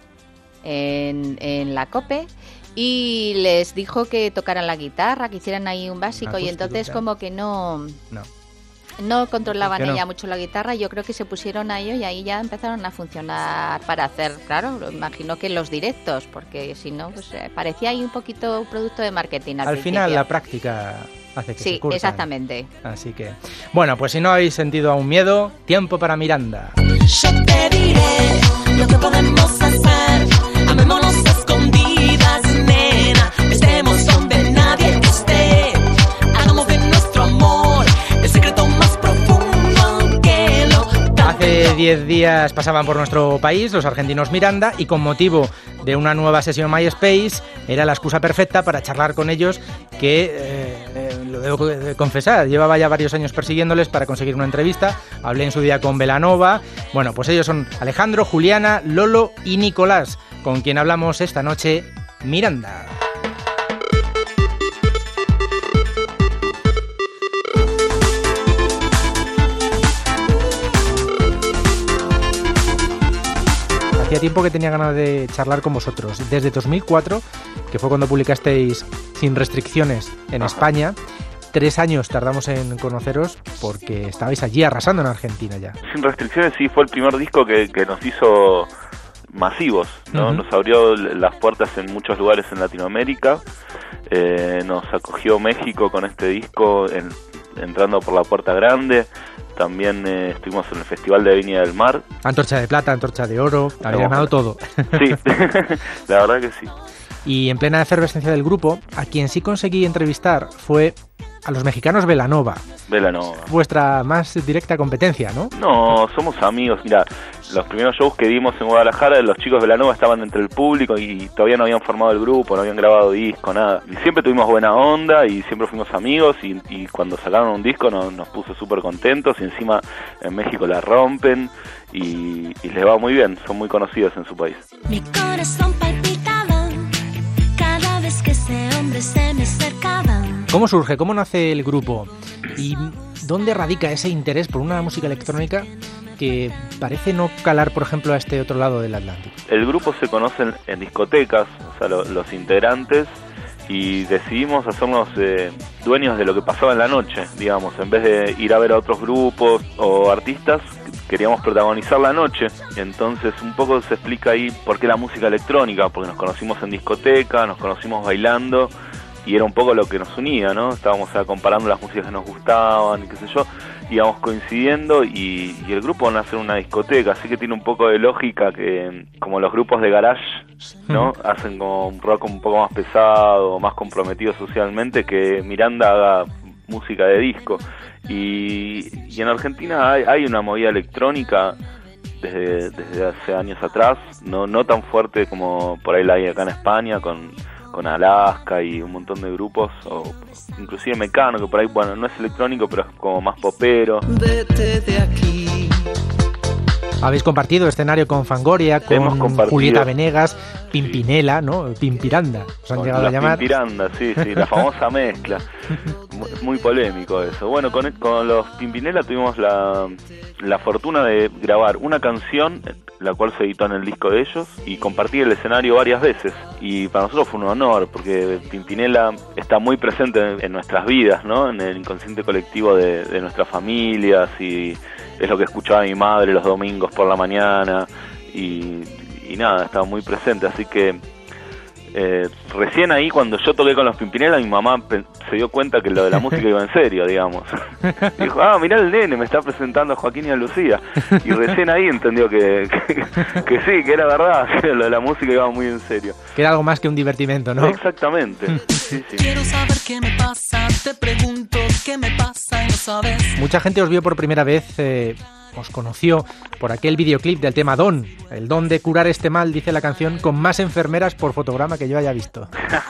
en, en la COPE, y les dijo que tocaran la guitarra, que hicieran ahí un básico, y entonces como que no... No. No controlaban no? ella mucho la guitarra, yo creo que se pusieron a ello y ahí ya empezaron a funcionar para hacer, claro, lo imagino que los directos, porque si no, pues eh, parecía ahí un poquito un producto de marketing al, al principio. final la práctica hace que sí, se curtan. exactamente. Así que, bueno, pues si no habéis sentido aún miedo, tiempo para Miranda. Yo te diré lo que podemos hacer, amémonos escondidas, nena, estemos donde nadie esté, hagamos de nuestro amor el secreto más profundo que lo... Hace diez días pasaban por nuestro país los argentinos Miranda, y con motivo de una nueva sesión MySpace era la excusa perfecta para charlar con ellos, que eh, eh, lo debo confesar, llevaba ya varios años persiguiéndoles para conseguir una entrevista. Hablé en su día con Belanova. Bueno, pues ellos son Alejandro, Juliana, Lolo y Nicolás, con quien hablamos esta noche, Miranda. Hacía tiempo que tenía ganas de charlar con vosotros. Desde dos mil cuatro, que fue cuando publicasteis Sin Restricciones en Ajá. España, tres años tardamos en conoceros porque estabais allí arrasando en Argentina ya. Sin Restricciones sí fue el primer disco que, que nos hizo masivos, ¿no? Uh-huh. Nos abrió las puertas en muchos lugares en Latinoamérica. Eh, nos acogió México con este disco en, entrando por la Puerta Grande. También eh, estuvimos en el Festival de Viña del Mar. Antorcha de plata, antorcha de oro, había ganado todo. Sí, la verdad que sí. Y en plena efervescencia del grupo, a quien sí conseguí entrevistar fue a los mexicanos Belanova. Belanova. Vuestra más directa competencia, ¿no? No, somos amigos. Mira, los primeros shows que dimos en Guadalajara, los chicos de Belanova estaban entre el público y todavía no habían formado el grupo, no habían grabado disco, nada. Y siempre tuvimos buena onda y siempre fuimos amigos, y, y cuando sacaron un disco nos, nos puso súper contentos, y encima en México la rompen y, y les va muy bien, son muy conocidos en su país. Mi corazón palpitaba cada vez que ese hombre se me acercaba. ¿Cómo surge, cómo nace el grupo? ¿Y dónde radica ese interés por una música electrónica que parece no calar, por ejemplo, a este otro lado del Atlántico? El grupo se conoce en, en discotecas, o sea, lo, los integrantes, y decidimos hacernos eh, dueños de lo que pasaba en la noche, digamos, en vez de ir a ver a otros grupos o artistas, queríamos protagonizar la noche. Entonces un poco se explica ahí por qué la música electrónica, porque nos conocimos en discoteca, nos conocimos bailando, y era un poco lo que nos unía, ¿no? Estábamos o sea, comparando las músicas que nos gustaban, y qué sé yo, íbamos coincidiendo, y, y el grupo nace en una discoteca, así que tiene un poco de lógica que, como los grupos de garage, ¿no? Hacen como un rock un poco más pesado, más comprometido socialmente, que Miranda haga música de disco. Y, y en Argentina hay, hay una movida electrónica desde, desde hace años atrás, no, no tan fuerte como por ahí la hay acá en España, con... con Alaska y un montón de grupos, o inclusive Mecano, que por ahí, bueno, no es electrónico, pero es como más popero. Vete de aquí. Habéis compartido escenario con Fangoria, con Julieta Venegas, Pimpinela, ¿no? Pimpiranda, os han con llegado a llamar. Pimpiranda, sí, sí, la famosa mezcla. Muy, muy polémico eso. Bueno, con, con los Pimpinela tuvimos la, la fortuna de grabar una canción, la cual se editó en el disco de ellos, y compartir el escenario varias veces. Y para nosotros fue un honor, porque Pimpinela está muy presente en, en nuestras vidas, ¿no? En el inconsciente colectivo de, de nuestras familias, y es lo que escuchaba mi madre los domingos por la mañana, y, y nada, estaba muy presente, así que eh, recién ahí cuando yo toqué con los Pimpinela, mi mamá pe- se dio cuenta que lo de la música iba en serio, digamos. Dijo, ah, mirá el nene, me está presentando a Joaquín y a Lucía. Y recién ahí entendió que, que, que sí, que era verdad, que lo de la música iba muy en serio. Que era algo más que un divertimento, ¿no? Exactamente. Sí, sí. Quiero saber qué me pasa, te pregunto qué me pasa y no sabes. Mucha gente os vio por primera vez, eh, os conoció por aquel videoclip del tema Don, el don de curar este mal, dice la canción, con más enfermeras por fotograma que yo haya visto.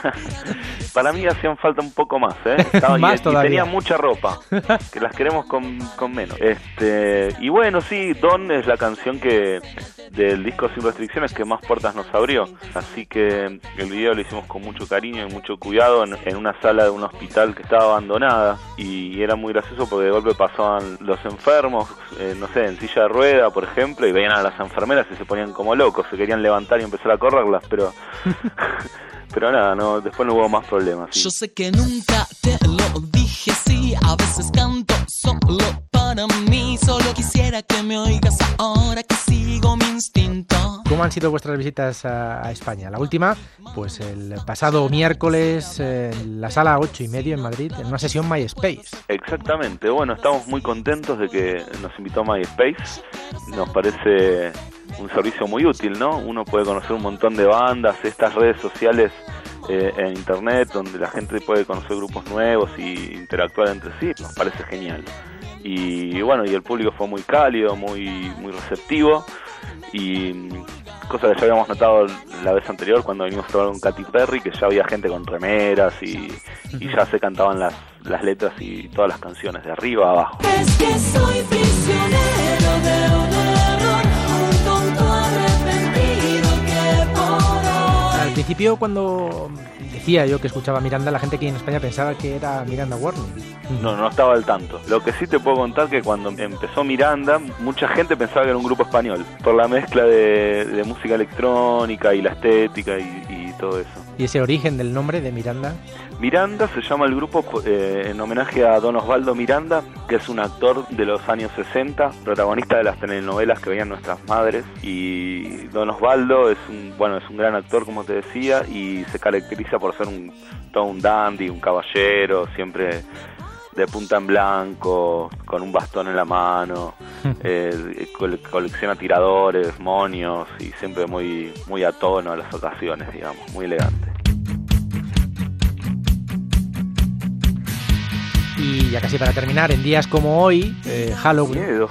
Para mí hacían falta un poco más, ¿eh? Estaba, más y, todavía. y tenía mucha ropa, que las queremos con, con menos. Este, y bueno, sí, Don es la canción que del disco Sin Restricciones que más puertas nos abrió. Así que el video lo hicimos con mucho cariño y mucho cuidado en, en una sala de un hospital que estaba abandonada, y era muy gracioso porque de golpe pasaban los enfermos, eh, no sé, en silla de rueda, por ejemplo, y veían a las enfermeras y se ponían como locos, se querían levantar y empezar a correrlas, pero... Pero nada, no, después no hubo más problemas. ¿Sí? Yo sé que nunca te lo dije así, a veces canto solo para mí, solo quisiera que me oigas ahora que sigo mi instinto. ¿Cómo han sido vuestras visitas a, a España? La última, pues el pasado miércoles en la sala ocho y medio en Madrid, en una sesión MySpace. Exactamente, bueno, estamos muy contentos de que nos invitó MySpace, nos parece un servicio muy útil, ¿no? Uno puede conocer un montón de bandas, estas redes sociales eh, en internet, donde la gente puede conocer grupos nuevos y interactuar entre sí, nos parece genial. Y bueno, y el público fue muy cálido, muy muy receptivo, y cosa que ya habíamos notado la vez anterior cuando vinimos a tocar con Katy Perry, que ya había gente con remeras y, y ya se cantaban las, las letras y todas las canciones de arriba a abajo. Es que soy prisionero de un error, un tonto arrepentido que por hoy. Al principio, cuando decía yo que escuchaba Miranda, la gente aquí en España pensaba que era Miranda Warning. No, no estaba al tanto. Lo que sí te puedo contar que cuando empezó Miranda, mucha gente pensaba que era un grupo español, por la mezcla de, de música electrónica y la estética y, y todo eso. ¿Y ese origen del nombre de Miranda? Miranda se llama el grupo eh, en homenaje a Don Osvaldo Miranda, que es un actor de los años sesenta, protagonista de las telenovelas que veían nuestras madres. Y Don Osvaldo es un, bueno, es un gran actor, como te decía, y se caracteriza por ser un, todo un dandy, un caballero, siempre de punta en blanco, con un bastón en la mano, eh, cole- colecciona tiradores, monios, y siempre muy, muy a tono a las ocasiones, digamos, muy elegante. Y ya casi para terminar, en días como hoy, eh, Halloween, Miedo.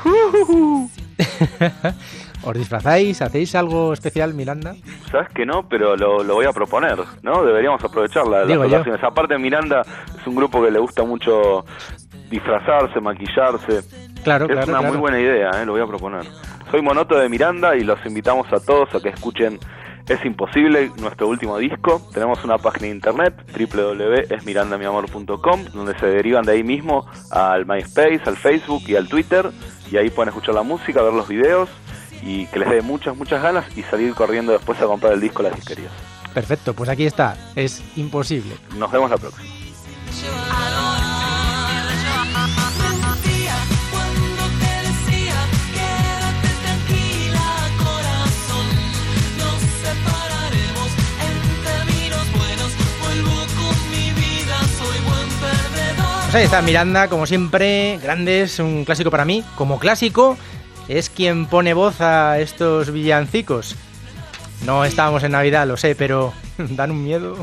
¿os disfrazáis? ¿Hacéis algo especial, Miranda? Sabes que no, pero lo, lo voy a proponer, ¿no? Deberíamos aprovechar la, las Digo yo. ocasiones. Aparte, Miranda es un grupo que le gusta mucho disfrazarse, maquillarse. Claro, es claro, una claro. muy buena idea, ¿eh? Lo voy a proponer. Soy Monoto de Miranda y los invitamos a todos a que escuchen Es Imposible, nuestro último disco. Tenemos una página de internet, doble u doble u doble u punto es miranda mi amor punto com, donde se derivan de ahí mismo al MySpace, al Facebook y al Twitter, y ahí pueden escuchar la música, ver los videos, y que les dé muchas, muchas ganas y salir corriendo después a comprar el disco a las disquerías. Perfecto, pues aquí está, Es Imposible. Nos vemos la próxima. Pues ahí está Miranda, como siempre, grandes, un clásico para mí. Como clásico, es quien pone voz a estos villancicos. No estábamos en Navidad, lo sé, pero dan un miedo.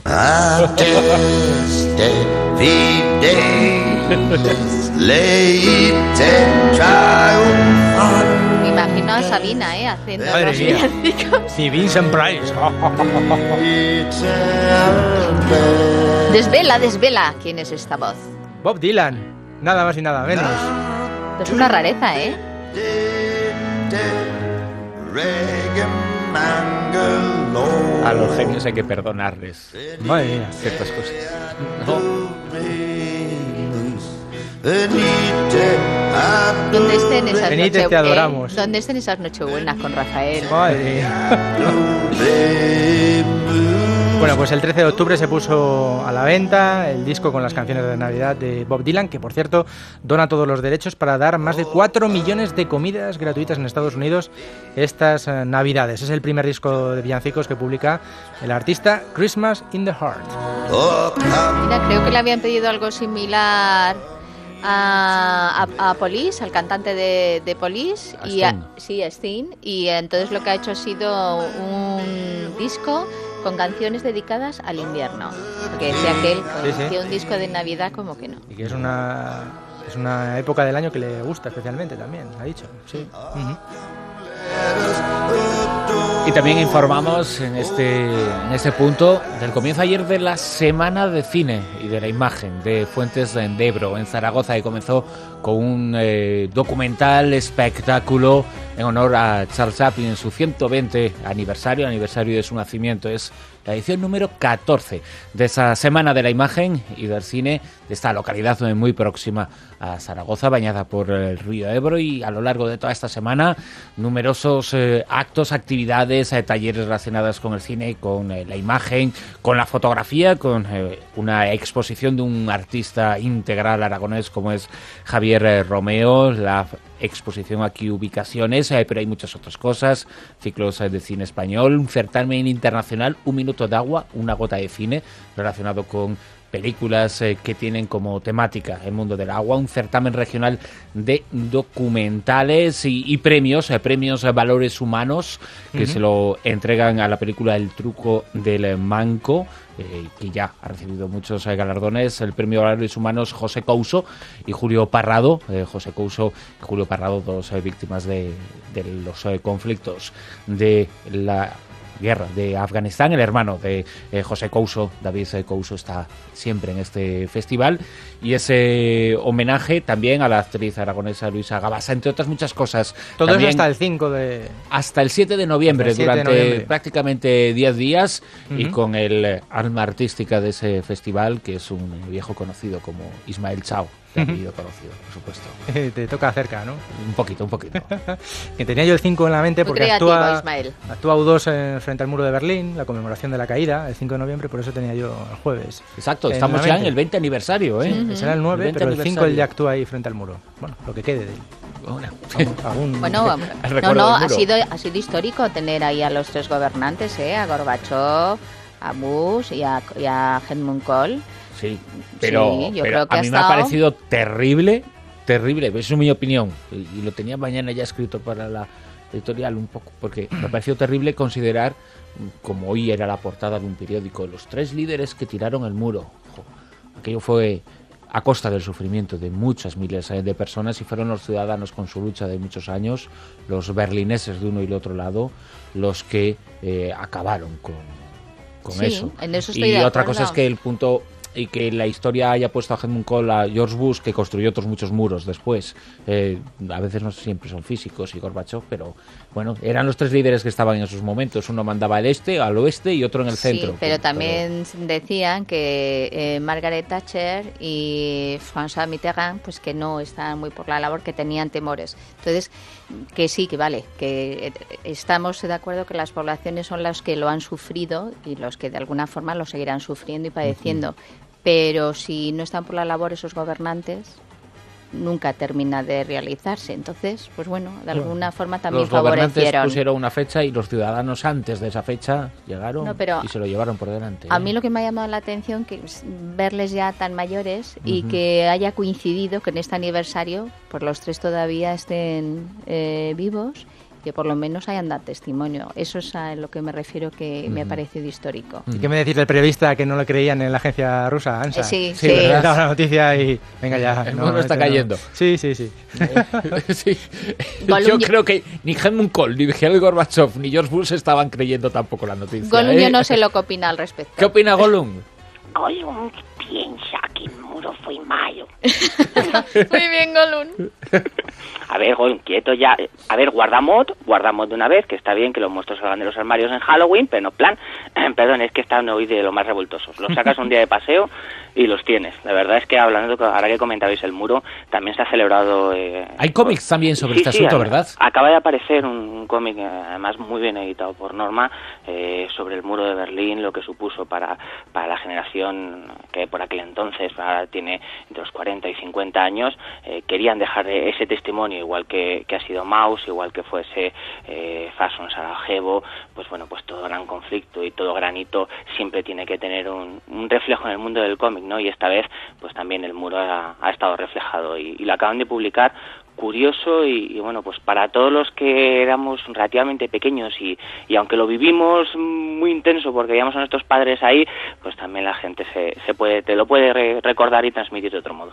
Me imagino a Sabina, ¿eh? Haciendo Madre los mía. villancicos. Y Vincent Price. Desvela, desvela. ¿Quién es esta voz? Bob Dylan, nada más y nada menos. Es una rareza, ¿eh? A los genios hay que perdonarles. Madre mía. Ciertas cosas. No. Donde estén esas Benítez, noche- te adoramos. eh, donde estén esas nochebuenas con Rafael. Madre. Bueno, pues el trece de octubre se puso a la venta el disco con las canciones de Navidad de Bob Dylan, que por cierto dona todos los derechos para dar más de cuatro millones de comidas gratuitas en Estados Unidos estas eh, Navidades. Es el primer disco de villancicos que publica el artista, Christmas in the Heart. Mira, creo que le habían pedido algo similar a, a, a Police, al cantante de, de Police, A y a, Sting. sí, a Sting, y entonces lo que ha hecho ha sido un disco con canciones dedicadas al invierno, porque decía que él pues, Sí, sí. hacía un disco de Navidad como que no. Y que es una, es una época del año que le gusta especialmente también, ha dicho. Sí. Ujú. Y también informamos en este, en este punto del comienzo ayer de la Semana de Cine y de la Imagen de Fuentes de Ebro en Zaragoza, que comenzó con un eh, documental espectáculo en honor a Charles Chaplin en su ciento veinte aniversario, aniversario de su nacimiento. Es la edición número catorce de esa Semana de la Imagen y del Cine de esta localidad muy próxima a Zaragoza, bañada por el río Ebro, y a lo largo de toda esta semana numerosos eh, actos, actividades, eh, talleres relacionados con el cine, con eh, la imagen, con la fotografía, con eh, una exposición de un artista integral aragonés como es Javier eh, Romeo, la exposición aquí ubicaciones, eh, pero hay muchas otras cosas, ciclos eh, de cine español, un certamen internacional, Un minuto de agua, una gota de cine, relacionado con películas eh, que tienen como temática el mundo del agua, un certamen regional de documentales y, y premios, eh, premios a valores humanos que Ujú. se lo entregan a la película El truco del manco, eh, que ya ha recibido muchos eh, galardones, el premio a valores humanos José Couso y Julio Parrado, eh, José Couso y Julio Parrado, dos eh, víctimas de, de los eh, conflictos de la guerra de Afganistán. El hermano de eh, José Couso, David eh, Couso, está siempre en este festival, y ese homenaje también a la actriz aragonesa Luisa Gabasa, entre otras muchas cosas. Todo También eso hasta el cinco de... hasta el siete de noviembre, Hasta el siete de durante noviembre. prácticamente diez días, y Ujú. con el eh, alma artística de ese festival, que es un viejo conocido como Ismael Chao, de Ujú. apellido conocido, por supuesto. Te toca cerca, ¿no? Un poquito, un poquito. Que tenía yo el cinco en la mente Muy porque creativo, actúa, Ismael. actúa U dos en- frente al muro de Berlín, la conmemoración de la caída, el cinco de noviembre, por eso tenía yo el jueves. Exacto, en estamos la ya mente. en el veinte aniversario, ¿eh? Ujú. Será el nueve, veinte pero el cinco aniversario. él ya actúa ahí frente al muro. Bueno, lo que quede de él. Bueno. Algún- Bueno, El no, recuerdo no, del ha muro. sido, ha sido histórico tener ahí a los tres gobernantes, ¿eh? A Gorbachev, a Bush y a, y a Helmut Kohl. Sí, pero, Sí, yo pero creo que a ha mí me ha estado- parecido terrible, terrible, es mi opinión, y, y lo tenía mañana ya escrito para la editorial un poco, porque me ha parecido terrible considerar, como hoy era la portada de un periódico, los tres líderes que tiraron el muro. Jo, aquello fue a costa del sufrimiento de muchas miles eh, de personas, y fueron los ciudadanos con su lucha de muchos años, los berlineses de uno y el otro lado, los que eh, acabaron con, con Sí, eso. en eso estoy y de otra acuerdo. cosa es que el punto y que la historia haya puesto a Edmund Cole a George Bush, que construyó otros muchos muros después. Eh, a veces no siempre son físicos y Gorbachev, pero bueno, eran los tres líderes que estaban en esos momentos. Uno mandaba al este, al oeste y otro en el centro. Sí, pero también pero... decían que eh, Margaret Thatcher y François Mitterrand, pues que no estaban muy por la labor, que tenían temores. Entonces, que sí, que vale, que estamos de acuerdo que las poblaciones son las que lo han sufrido y los que de alguna forma lo seguirán sufriendo y padeciendo. Uh-huh. Pero si no están por la labor esos gobernantes, nunca termina de realizarse. Entonces, pues bueno, de alguna bueno, forma también los favorecieron. Los gobernantes pusieron una fecha y los ciudadanos antes de esa fecha llegaron no, pero y se lo llevaron por delante. A ¿eh? mí lo que me ha llamado la atención que es verles ya tan mayores uh-huh. y que haya coincidido que en este aniversario, pues los tres todavía estén eh, vivos, que por lo menos hayan dado testimonio. Eso es a lo que me refiero que uh-huh. me ha parecido histórico. ¿Y qué me decís del periodista que no le creían en la agencia rusa, ANSA? Eh, sí, sí. sí. Daba la noticia y venga ya. El no, mundo está cayendo. No. Sí, sí, sí. sí. Yo creo que ni Helmut Kohl, ni Mikhail Gorbachev, ni George Bush estaban creyendo tampoco la noticia. Gollum ¿eh? yo no sé lo que opina al respecto. ¿Qué opina Gollum? Gollum piensa que el muro fue malo. Muy bien, Gollum. A ver, Gollum, quieto ya. A ver, guarda mod, guarda mod de una vez, que está bien que los monstruos salgan de los armarios en Halloween, pero no plan, perdón, es que están hoy de lo más revoltosos. Los sacas un día de paseo y los tienes. La verdad es que hablando, ahora que comentabais el muro, también se ha celebrado... Eh, Hay cómics también sobre sí, este sí, asunto, a, ¿verdad? Acaba de aparecer un, un cómic, además muy bien editado por Norma, eh, sobre el muro de Berlín, lo que supuso para, para la generación que por aquel entonces, ahora tiene entre los cuarenta y cincuenta años, eh, querían dejar ese testimonio, igual que, que ha sido Maus, igual que fuese eh, Fason Sarajevo, pues bueno, pues todo gran conflicto y todo granito siempre tiene que tener un, un reflejo en el mundo del cómic, ¿no? Y esta vez, pues también el muro ha, ha estado reflejado y, y lo acaban de publicar. Curioso y, y bueno, pues para todos los que éramos relativamente pequeños y, y aunque lo vivimos muy intenso porque veíamos a nuestros padres ahí, pues también la gente se, se puede, te lo puede re- recordar y transmitir de otro modo.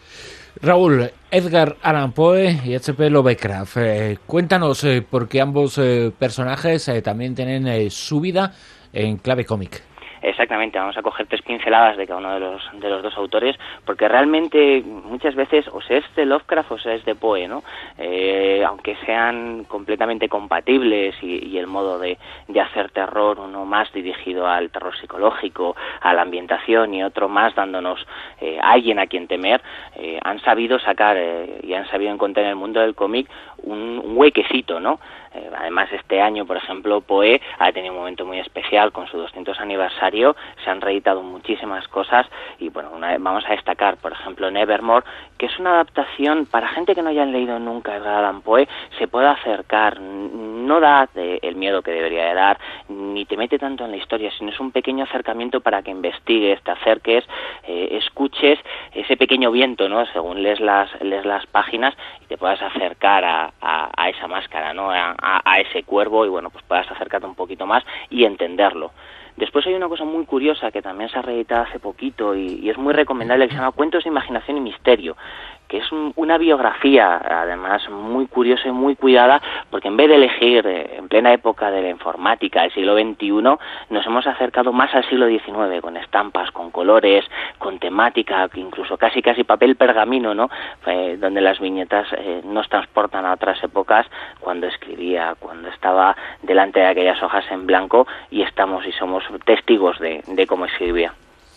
Raúl, Edgar Allan Poe y H P Lovecraft, eh, cuéntanos, eh, porque ambos eh, personajes eh, también tienen eh, su vida en clave cómic. Exactamente, vamos a coger tres pinceladas de cada uno de los de los dos autores, porque realmente muchas veces o se es de Lovecraft o se es de Poe, ¿no? Eh, aunque sean completamente compatibles y, y el modo de, de hacer terror, uno más dirigido al terror psicológico, a la ambientación y otro más dándonos eh, a alguien a quien temer, eh, han sabido sacar eh, y han sabido encontrar en el mundo del cómic un, un huequecito, ¿no? Eh, además, este año, por ejemplo, Poe ha tenido un momento muy especial con su doscientos aniversario, se han reeditado muchísimas cosas y, bueno, una, vamos a destacar, por ejemplo, Nevermore, que es una adaptación para gente que no haya leído nunca Edgar Allan Poe, se puede acercar, no da de, el miedo que debería de dar, ni te mete tanto en la historia, sino es un pequeño acercamiento para que investigues, te acerques, eh, escuches ese pequeño viento, ¿no? Según lees las, lees las páginas y te puedas acercar a, a, a esa máscara, ¿no? A, A, a ese cuervo y bueno, pues puedas acercarte un poquito más y entenderlo. Después hay una cosa muy curiosa que también se ha reeditado hace poquito y, y es muy recomendable, que se llama Cuentos de Imaginación y Misterio, que es un, una biografía, además, muy curiosa y muy cuidada, porque en vez de elegir eh, en plena época de la informática del siglo veintiuno, nos hemos acercado más al siglo diecinueve, con estampas, con colores, con temática, incluso casi casi papel pergamino, ¿no? Eh, donde las viñetas eh, nos transportan a otras épocas, cuando escribía, cuando estaba delante de aquellas hojas en blanco y estamos y somos testigos de, de cómo escribía.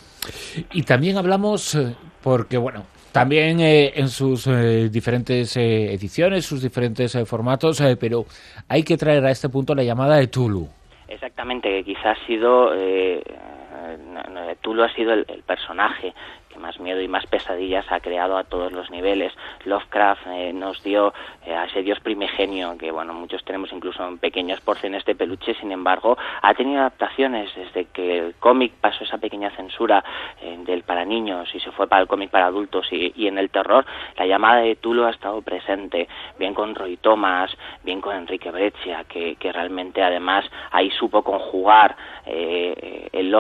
Y también hablamos, eh, porque bueno, también eh, en sus eh, diferentes eh, ediciones, sus diferentes eh, formatos, eh, pero hay que traer a este punto la llamada de Cthulhu. Exactamente, que quizás ha sido, eh, Cthulhu ha sido el, el personaje que más miedo y más pesadillas ha creado a todos los niveles. Lovecraft eh, nos dio eh, a ese dios primigenio, que bueno, muchos tenemos incluso en pequeñas porciones de peluche, sin embargo, ha tenido adaptaciones desde que el cómic pasó esa pequeña censura eh, del para niños y se fue para el cómic para adultos y, y en el terror, la llamada de Cthulhu ha estado presente, bien con Roy Thomas, bien con Enrique Breccia, que, que realmente además ahí supo conjugar eh, el Lovecraft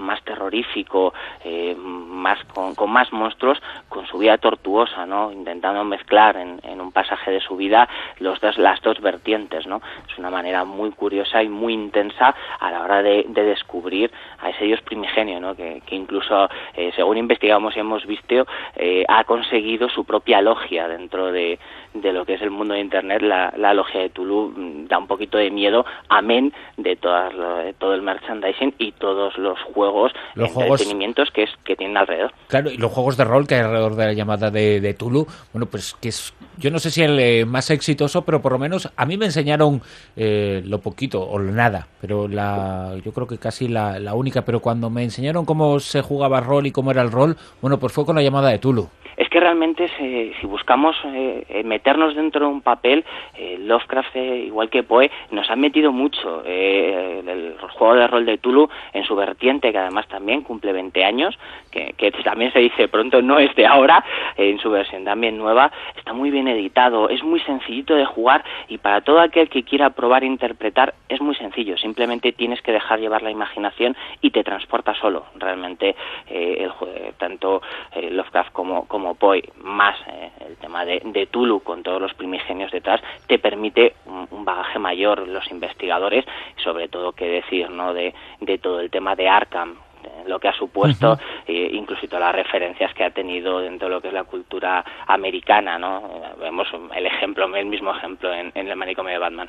más terrorífico, eh, más con, con más monstruos, con su vida tortuosa, ¿no? Intentando mezclar en, en un pasaje de su vida los dos, las dos vertientes, ¿no? Es una manera muy curiosa y muy intensa a la hora de, de descubrir a ese Dios primigenio, ¿no? Que, que incluso, eh, según investigamos y hemos visto, eh, ha conseguido su propia logia dentro de, de lo que es el mundo de Internet. La, la logia de Tulu da un poquito de miedo, amén de, todas lo, de todo el merchandising y todos los juegos, los entretenimientos juegos... que, es, que tienen alrededor. Claro, y los juegos de rol que hay alrededor de la llamada de, de Tulu, bueno, pues que es, yo no sé si el eh, más exitoso, pero por lo menos a mí me enseñaron eh, lo poquito o lo nada, pero la, yo creo que casi la, la única, pero cuando me enseñaron cómo se jugaba rol y cómo era el rol, bueno, pues fue con la llamada de Tulu. Es que realmente se, si buscamos eh, meternos dentro de un papel, eh, Lovecraft, eh, igual que Poe, nos han metido mucho. Eh, el, el juego de rol de Tulu, en su vertiente, que además también cumple veinte años, que, que también se dice pronto, no es de ahora, eh, en su versión también nueva, está muy bien editado, es muy sencillito de jugar y para todo aquel que quiera probar e interpretar es muy sencillo, simplemente tienes que dejar llevar la imaginación y te transporta solo. Realmente eh, el, tanto eh, Lovecraft como, como como Poe, más eh, el tema de, de Tulu con todos los primigenios detrás, te permite un, un bagaje mayor los investigadores, y sobre todo qué decir, ¿no?, de, de todo el tema de Arkham, de lo que ha supuesto, uh-huh. eh, incluso todas las referencias que ha tenido dentro de lo que es la cultura americana, ¿no? Vemos el ejemplo, el mismo ejemplo en, en el manicomio de Batman.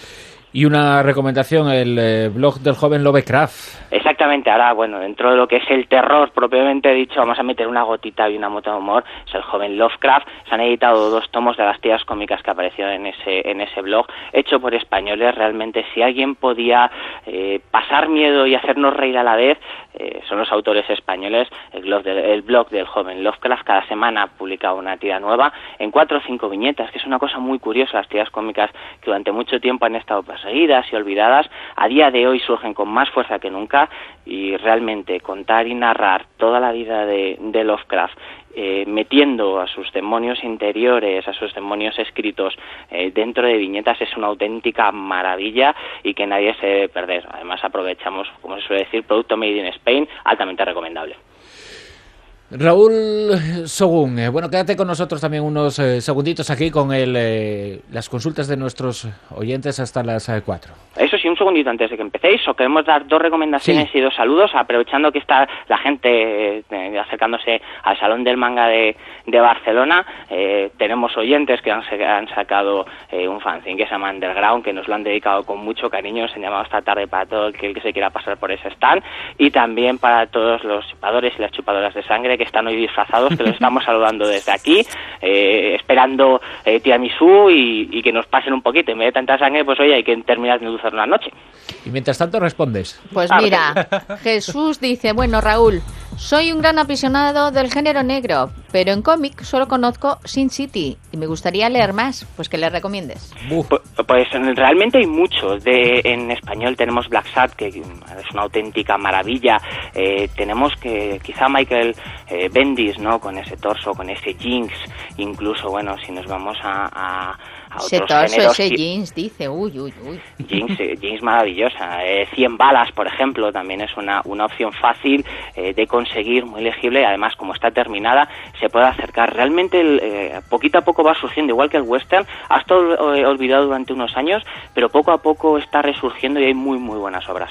Y una recomendación, el eh, blog del joven Lovecraft. Exactamente, ahora, bueno, dentro de lo que es el terror propiamente dicho, vamos a meter una gotita y una mota de humor, es el joven Lovecraft. Se han editado dos tomos de las tiras cómicas que aparecieron en ese en ese blog, hecho por españoles. Realmente, si alguien podía eh, pasar miedo y hacernos reír a la vez, eh, son los autores españoles. El blog, del, el blog del joven Lovecraft cada semana publica una tira nueva en cuatro o cinco viñetas, que es una cosa muy curiosa. Las tiras cómicas que durante mucho tiempo han estado perseguidas y olvidadas, a día de hoy surgen con más fuerza que nunca, y realmente contar y narrar toda la vida de, de Lovecraft, eh, metiendo a sus demonios interiores, a sus demonios escritos eh, dentro de viñetas, es una auténtica maravilla y que nadie se debe perder. Además aprovechamos, como se suele decir, producto made in Spain, altamente recomendable. Raúl Sogún, eh, bueno, quédate con nosotros también unos eh, segunditos aquí con el, eh, las consultas de nuestros oyentes hasta las eh, cuatro. Eso sí, un segundito antes de que empecéis, os queremos dar dos recomendaciones sí. y dos saludos, aprovechando que está la gente eh, acercándose al Salón del Manga de, de Barcelona. Eh, tenemos oyentes que han, han sacado eh, un fanzine que se llama Underground, que nos lo han dedicado con mucho cariño, se han llamado esta tarde para todo el que, el que se quiera pasar por ese stand, y también para todos los chupadores y las chupadoras de sangre que están hoy disfrazados, que los estamos saludando desde aquí, eh, esperando eh, tiramisú y, y que nos pasen un poquito. En vez de tanta sangre, pues oye, hay que terminar de endulzar una noche. Y mientras tanto respondes. Pues mira, Jesús dice, bueno, Raúl, soy un gran apasionado del género negro, pero en cómic solo conozco Sin City y me gustaría leer más, pues que le recomiendes. Pues, pues realmente hay muchos. De, en español tenemos Black Sat, que es una auténtica maravilla. Eh, tenemos que quizá Michael eh, Bendis, ¿no?, con ese torso, con ese Jinx, incluso, bueno, si nos vamos a, a, a otros ese torso, géneros, ese Jinx, dice, uy, uy, uy. Jinx, eh, Jinx maravillosa. Eh, cien balas, por ejemplo, también es una, una opción fácil eh, de conseguir, muy legible, además, como está terminada, se puede acercar. Realmente, el, eh, poquito a poco va surgiendo, igual que el western, ha estado eh, olvidado durante unos años, pero poco a poco está resurgiendo y hay muy, muy buenas obras.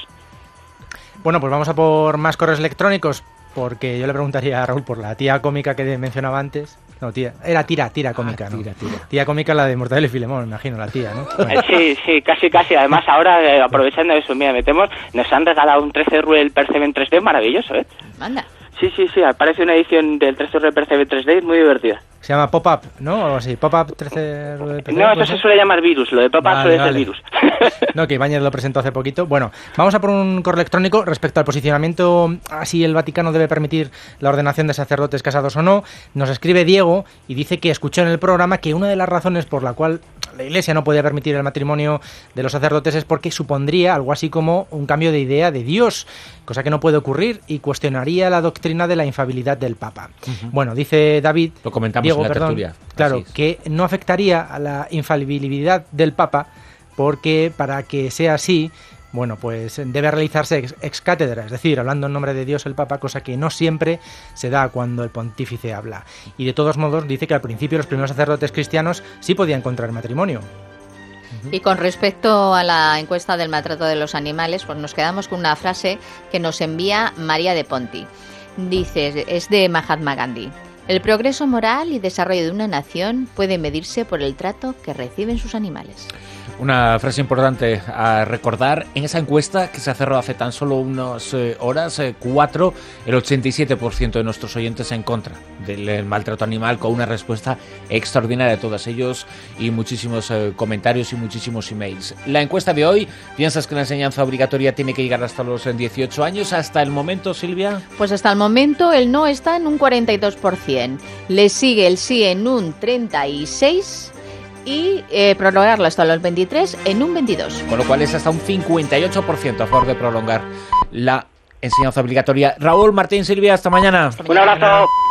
Bueno, pues vamos a por más correos electrónicos, porque yo le preguntaría a Raúl por la tía cómica que mencionaba antes. No, tía, era tira, tira cómica, ah, tira, ¿no? Tira. Tía cómica, la de Mortadelo y Filemón, me imagino, la tía, ¿no? Bueno. Sí, sí, casi, casi. Además, ahora, eh, aprovechando eso, mira, metemos, nos han regalado un trece Rule Percebe en tres D maravilloso, ¿eh? Manda. Sí, sí, sí, aparece una edición del trece Rule Percebe en tres D muy divertida. Se llama Pop-Up, ¿no? O algo así, Pop-Up trece Rule Percebe. No, eso se suele llamar virus, lo de Pop-Up vale, suele vale. ser virus. No, que Ibáñez lo presentó hace poquito. Bueno, vamos a por un correo electrónico respecto al posicionamiento, si el Vaticano debe permitir la ordenación de sacerdotes casados o no. Nos escribe Diego y dice que escuchó en el programa que una de las razones por la cual la Iglesia no podía permitir el matrimonio de los sacerdotes es porque supondría algo así como un cambio de idea de Dios, cosa que no puede ocurrir y cuestionaría la doctrina de la infabilidad del Papa. Uh-huh. Bueno, dice David, lo comentamos Diego, en la perdón, tertulia. Claro, que no afectaría a la infalibilidad del Papa porque para que sea así bueno, pues debe realizarse ex, ex cátedra, es decir, hablando en nombre de Dios el Papa, cosa que no siempre se da cuando el pontífice habla. Y de todos modos dice que al principio los primeros sacerdotes cristianos sí podían contraer matrimonio. Y con respecto a la encuesta del maltrato de los animales, pues nos quedamos con una frase que nos envía María de Ponti. Dice, es de Mahatma Gandhi. El progreso moral y desarrollo de una nación puede medirse por el trato que reciben sus animales. Una frase importante a recordar, en esa encuesta que se cerró hace tan solo unas eh, horas, eh, cuatro, el ochenta y siete por ciento de nuestros oyentes en contra del eh, maltrato animal, con una respuesta extraordinaria de todos ellos y muchísimos eh, comentarios y muchísimos emails. La encuesta de hoy, ¿piensas que la enseñanza obligatoria tiene que llegar hasta los dieciocho años? Hasta el momento, Silvia. Pues hasta el momento el no está en un cuarenta y dos por ciento, le sigue el sí en un treinta y seis por ciento, y eh, prolongarlo hasta los veintitrés en un veintidós. Con lo cual es hasta un cincuenta y ocho por ciento a favor de prolongar la enseñanza obligatoria. Raúl, Martín, Silvia, hasta mañana. Un abrazo.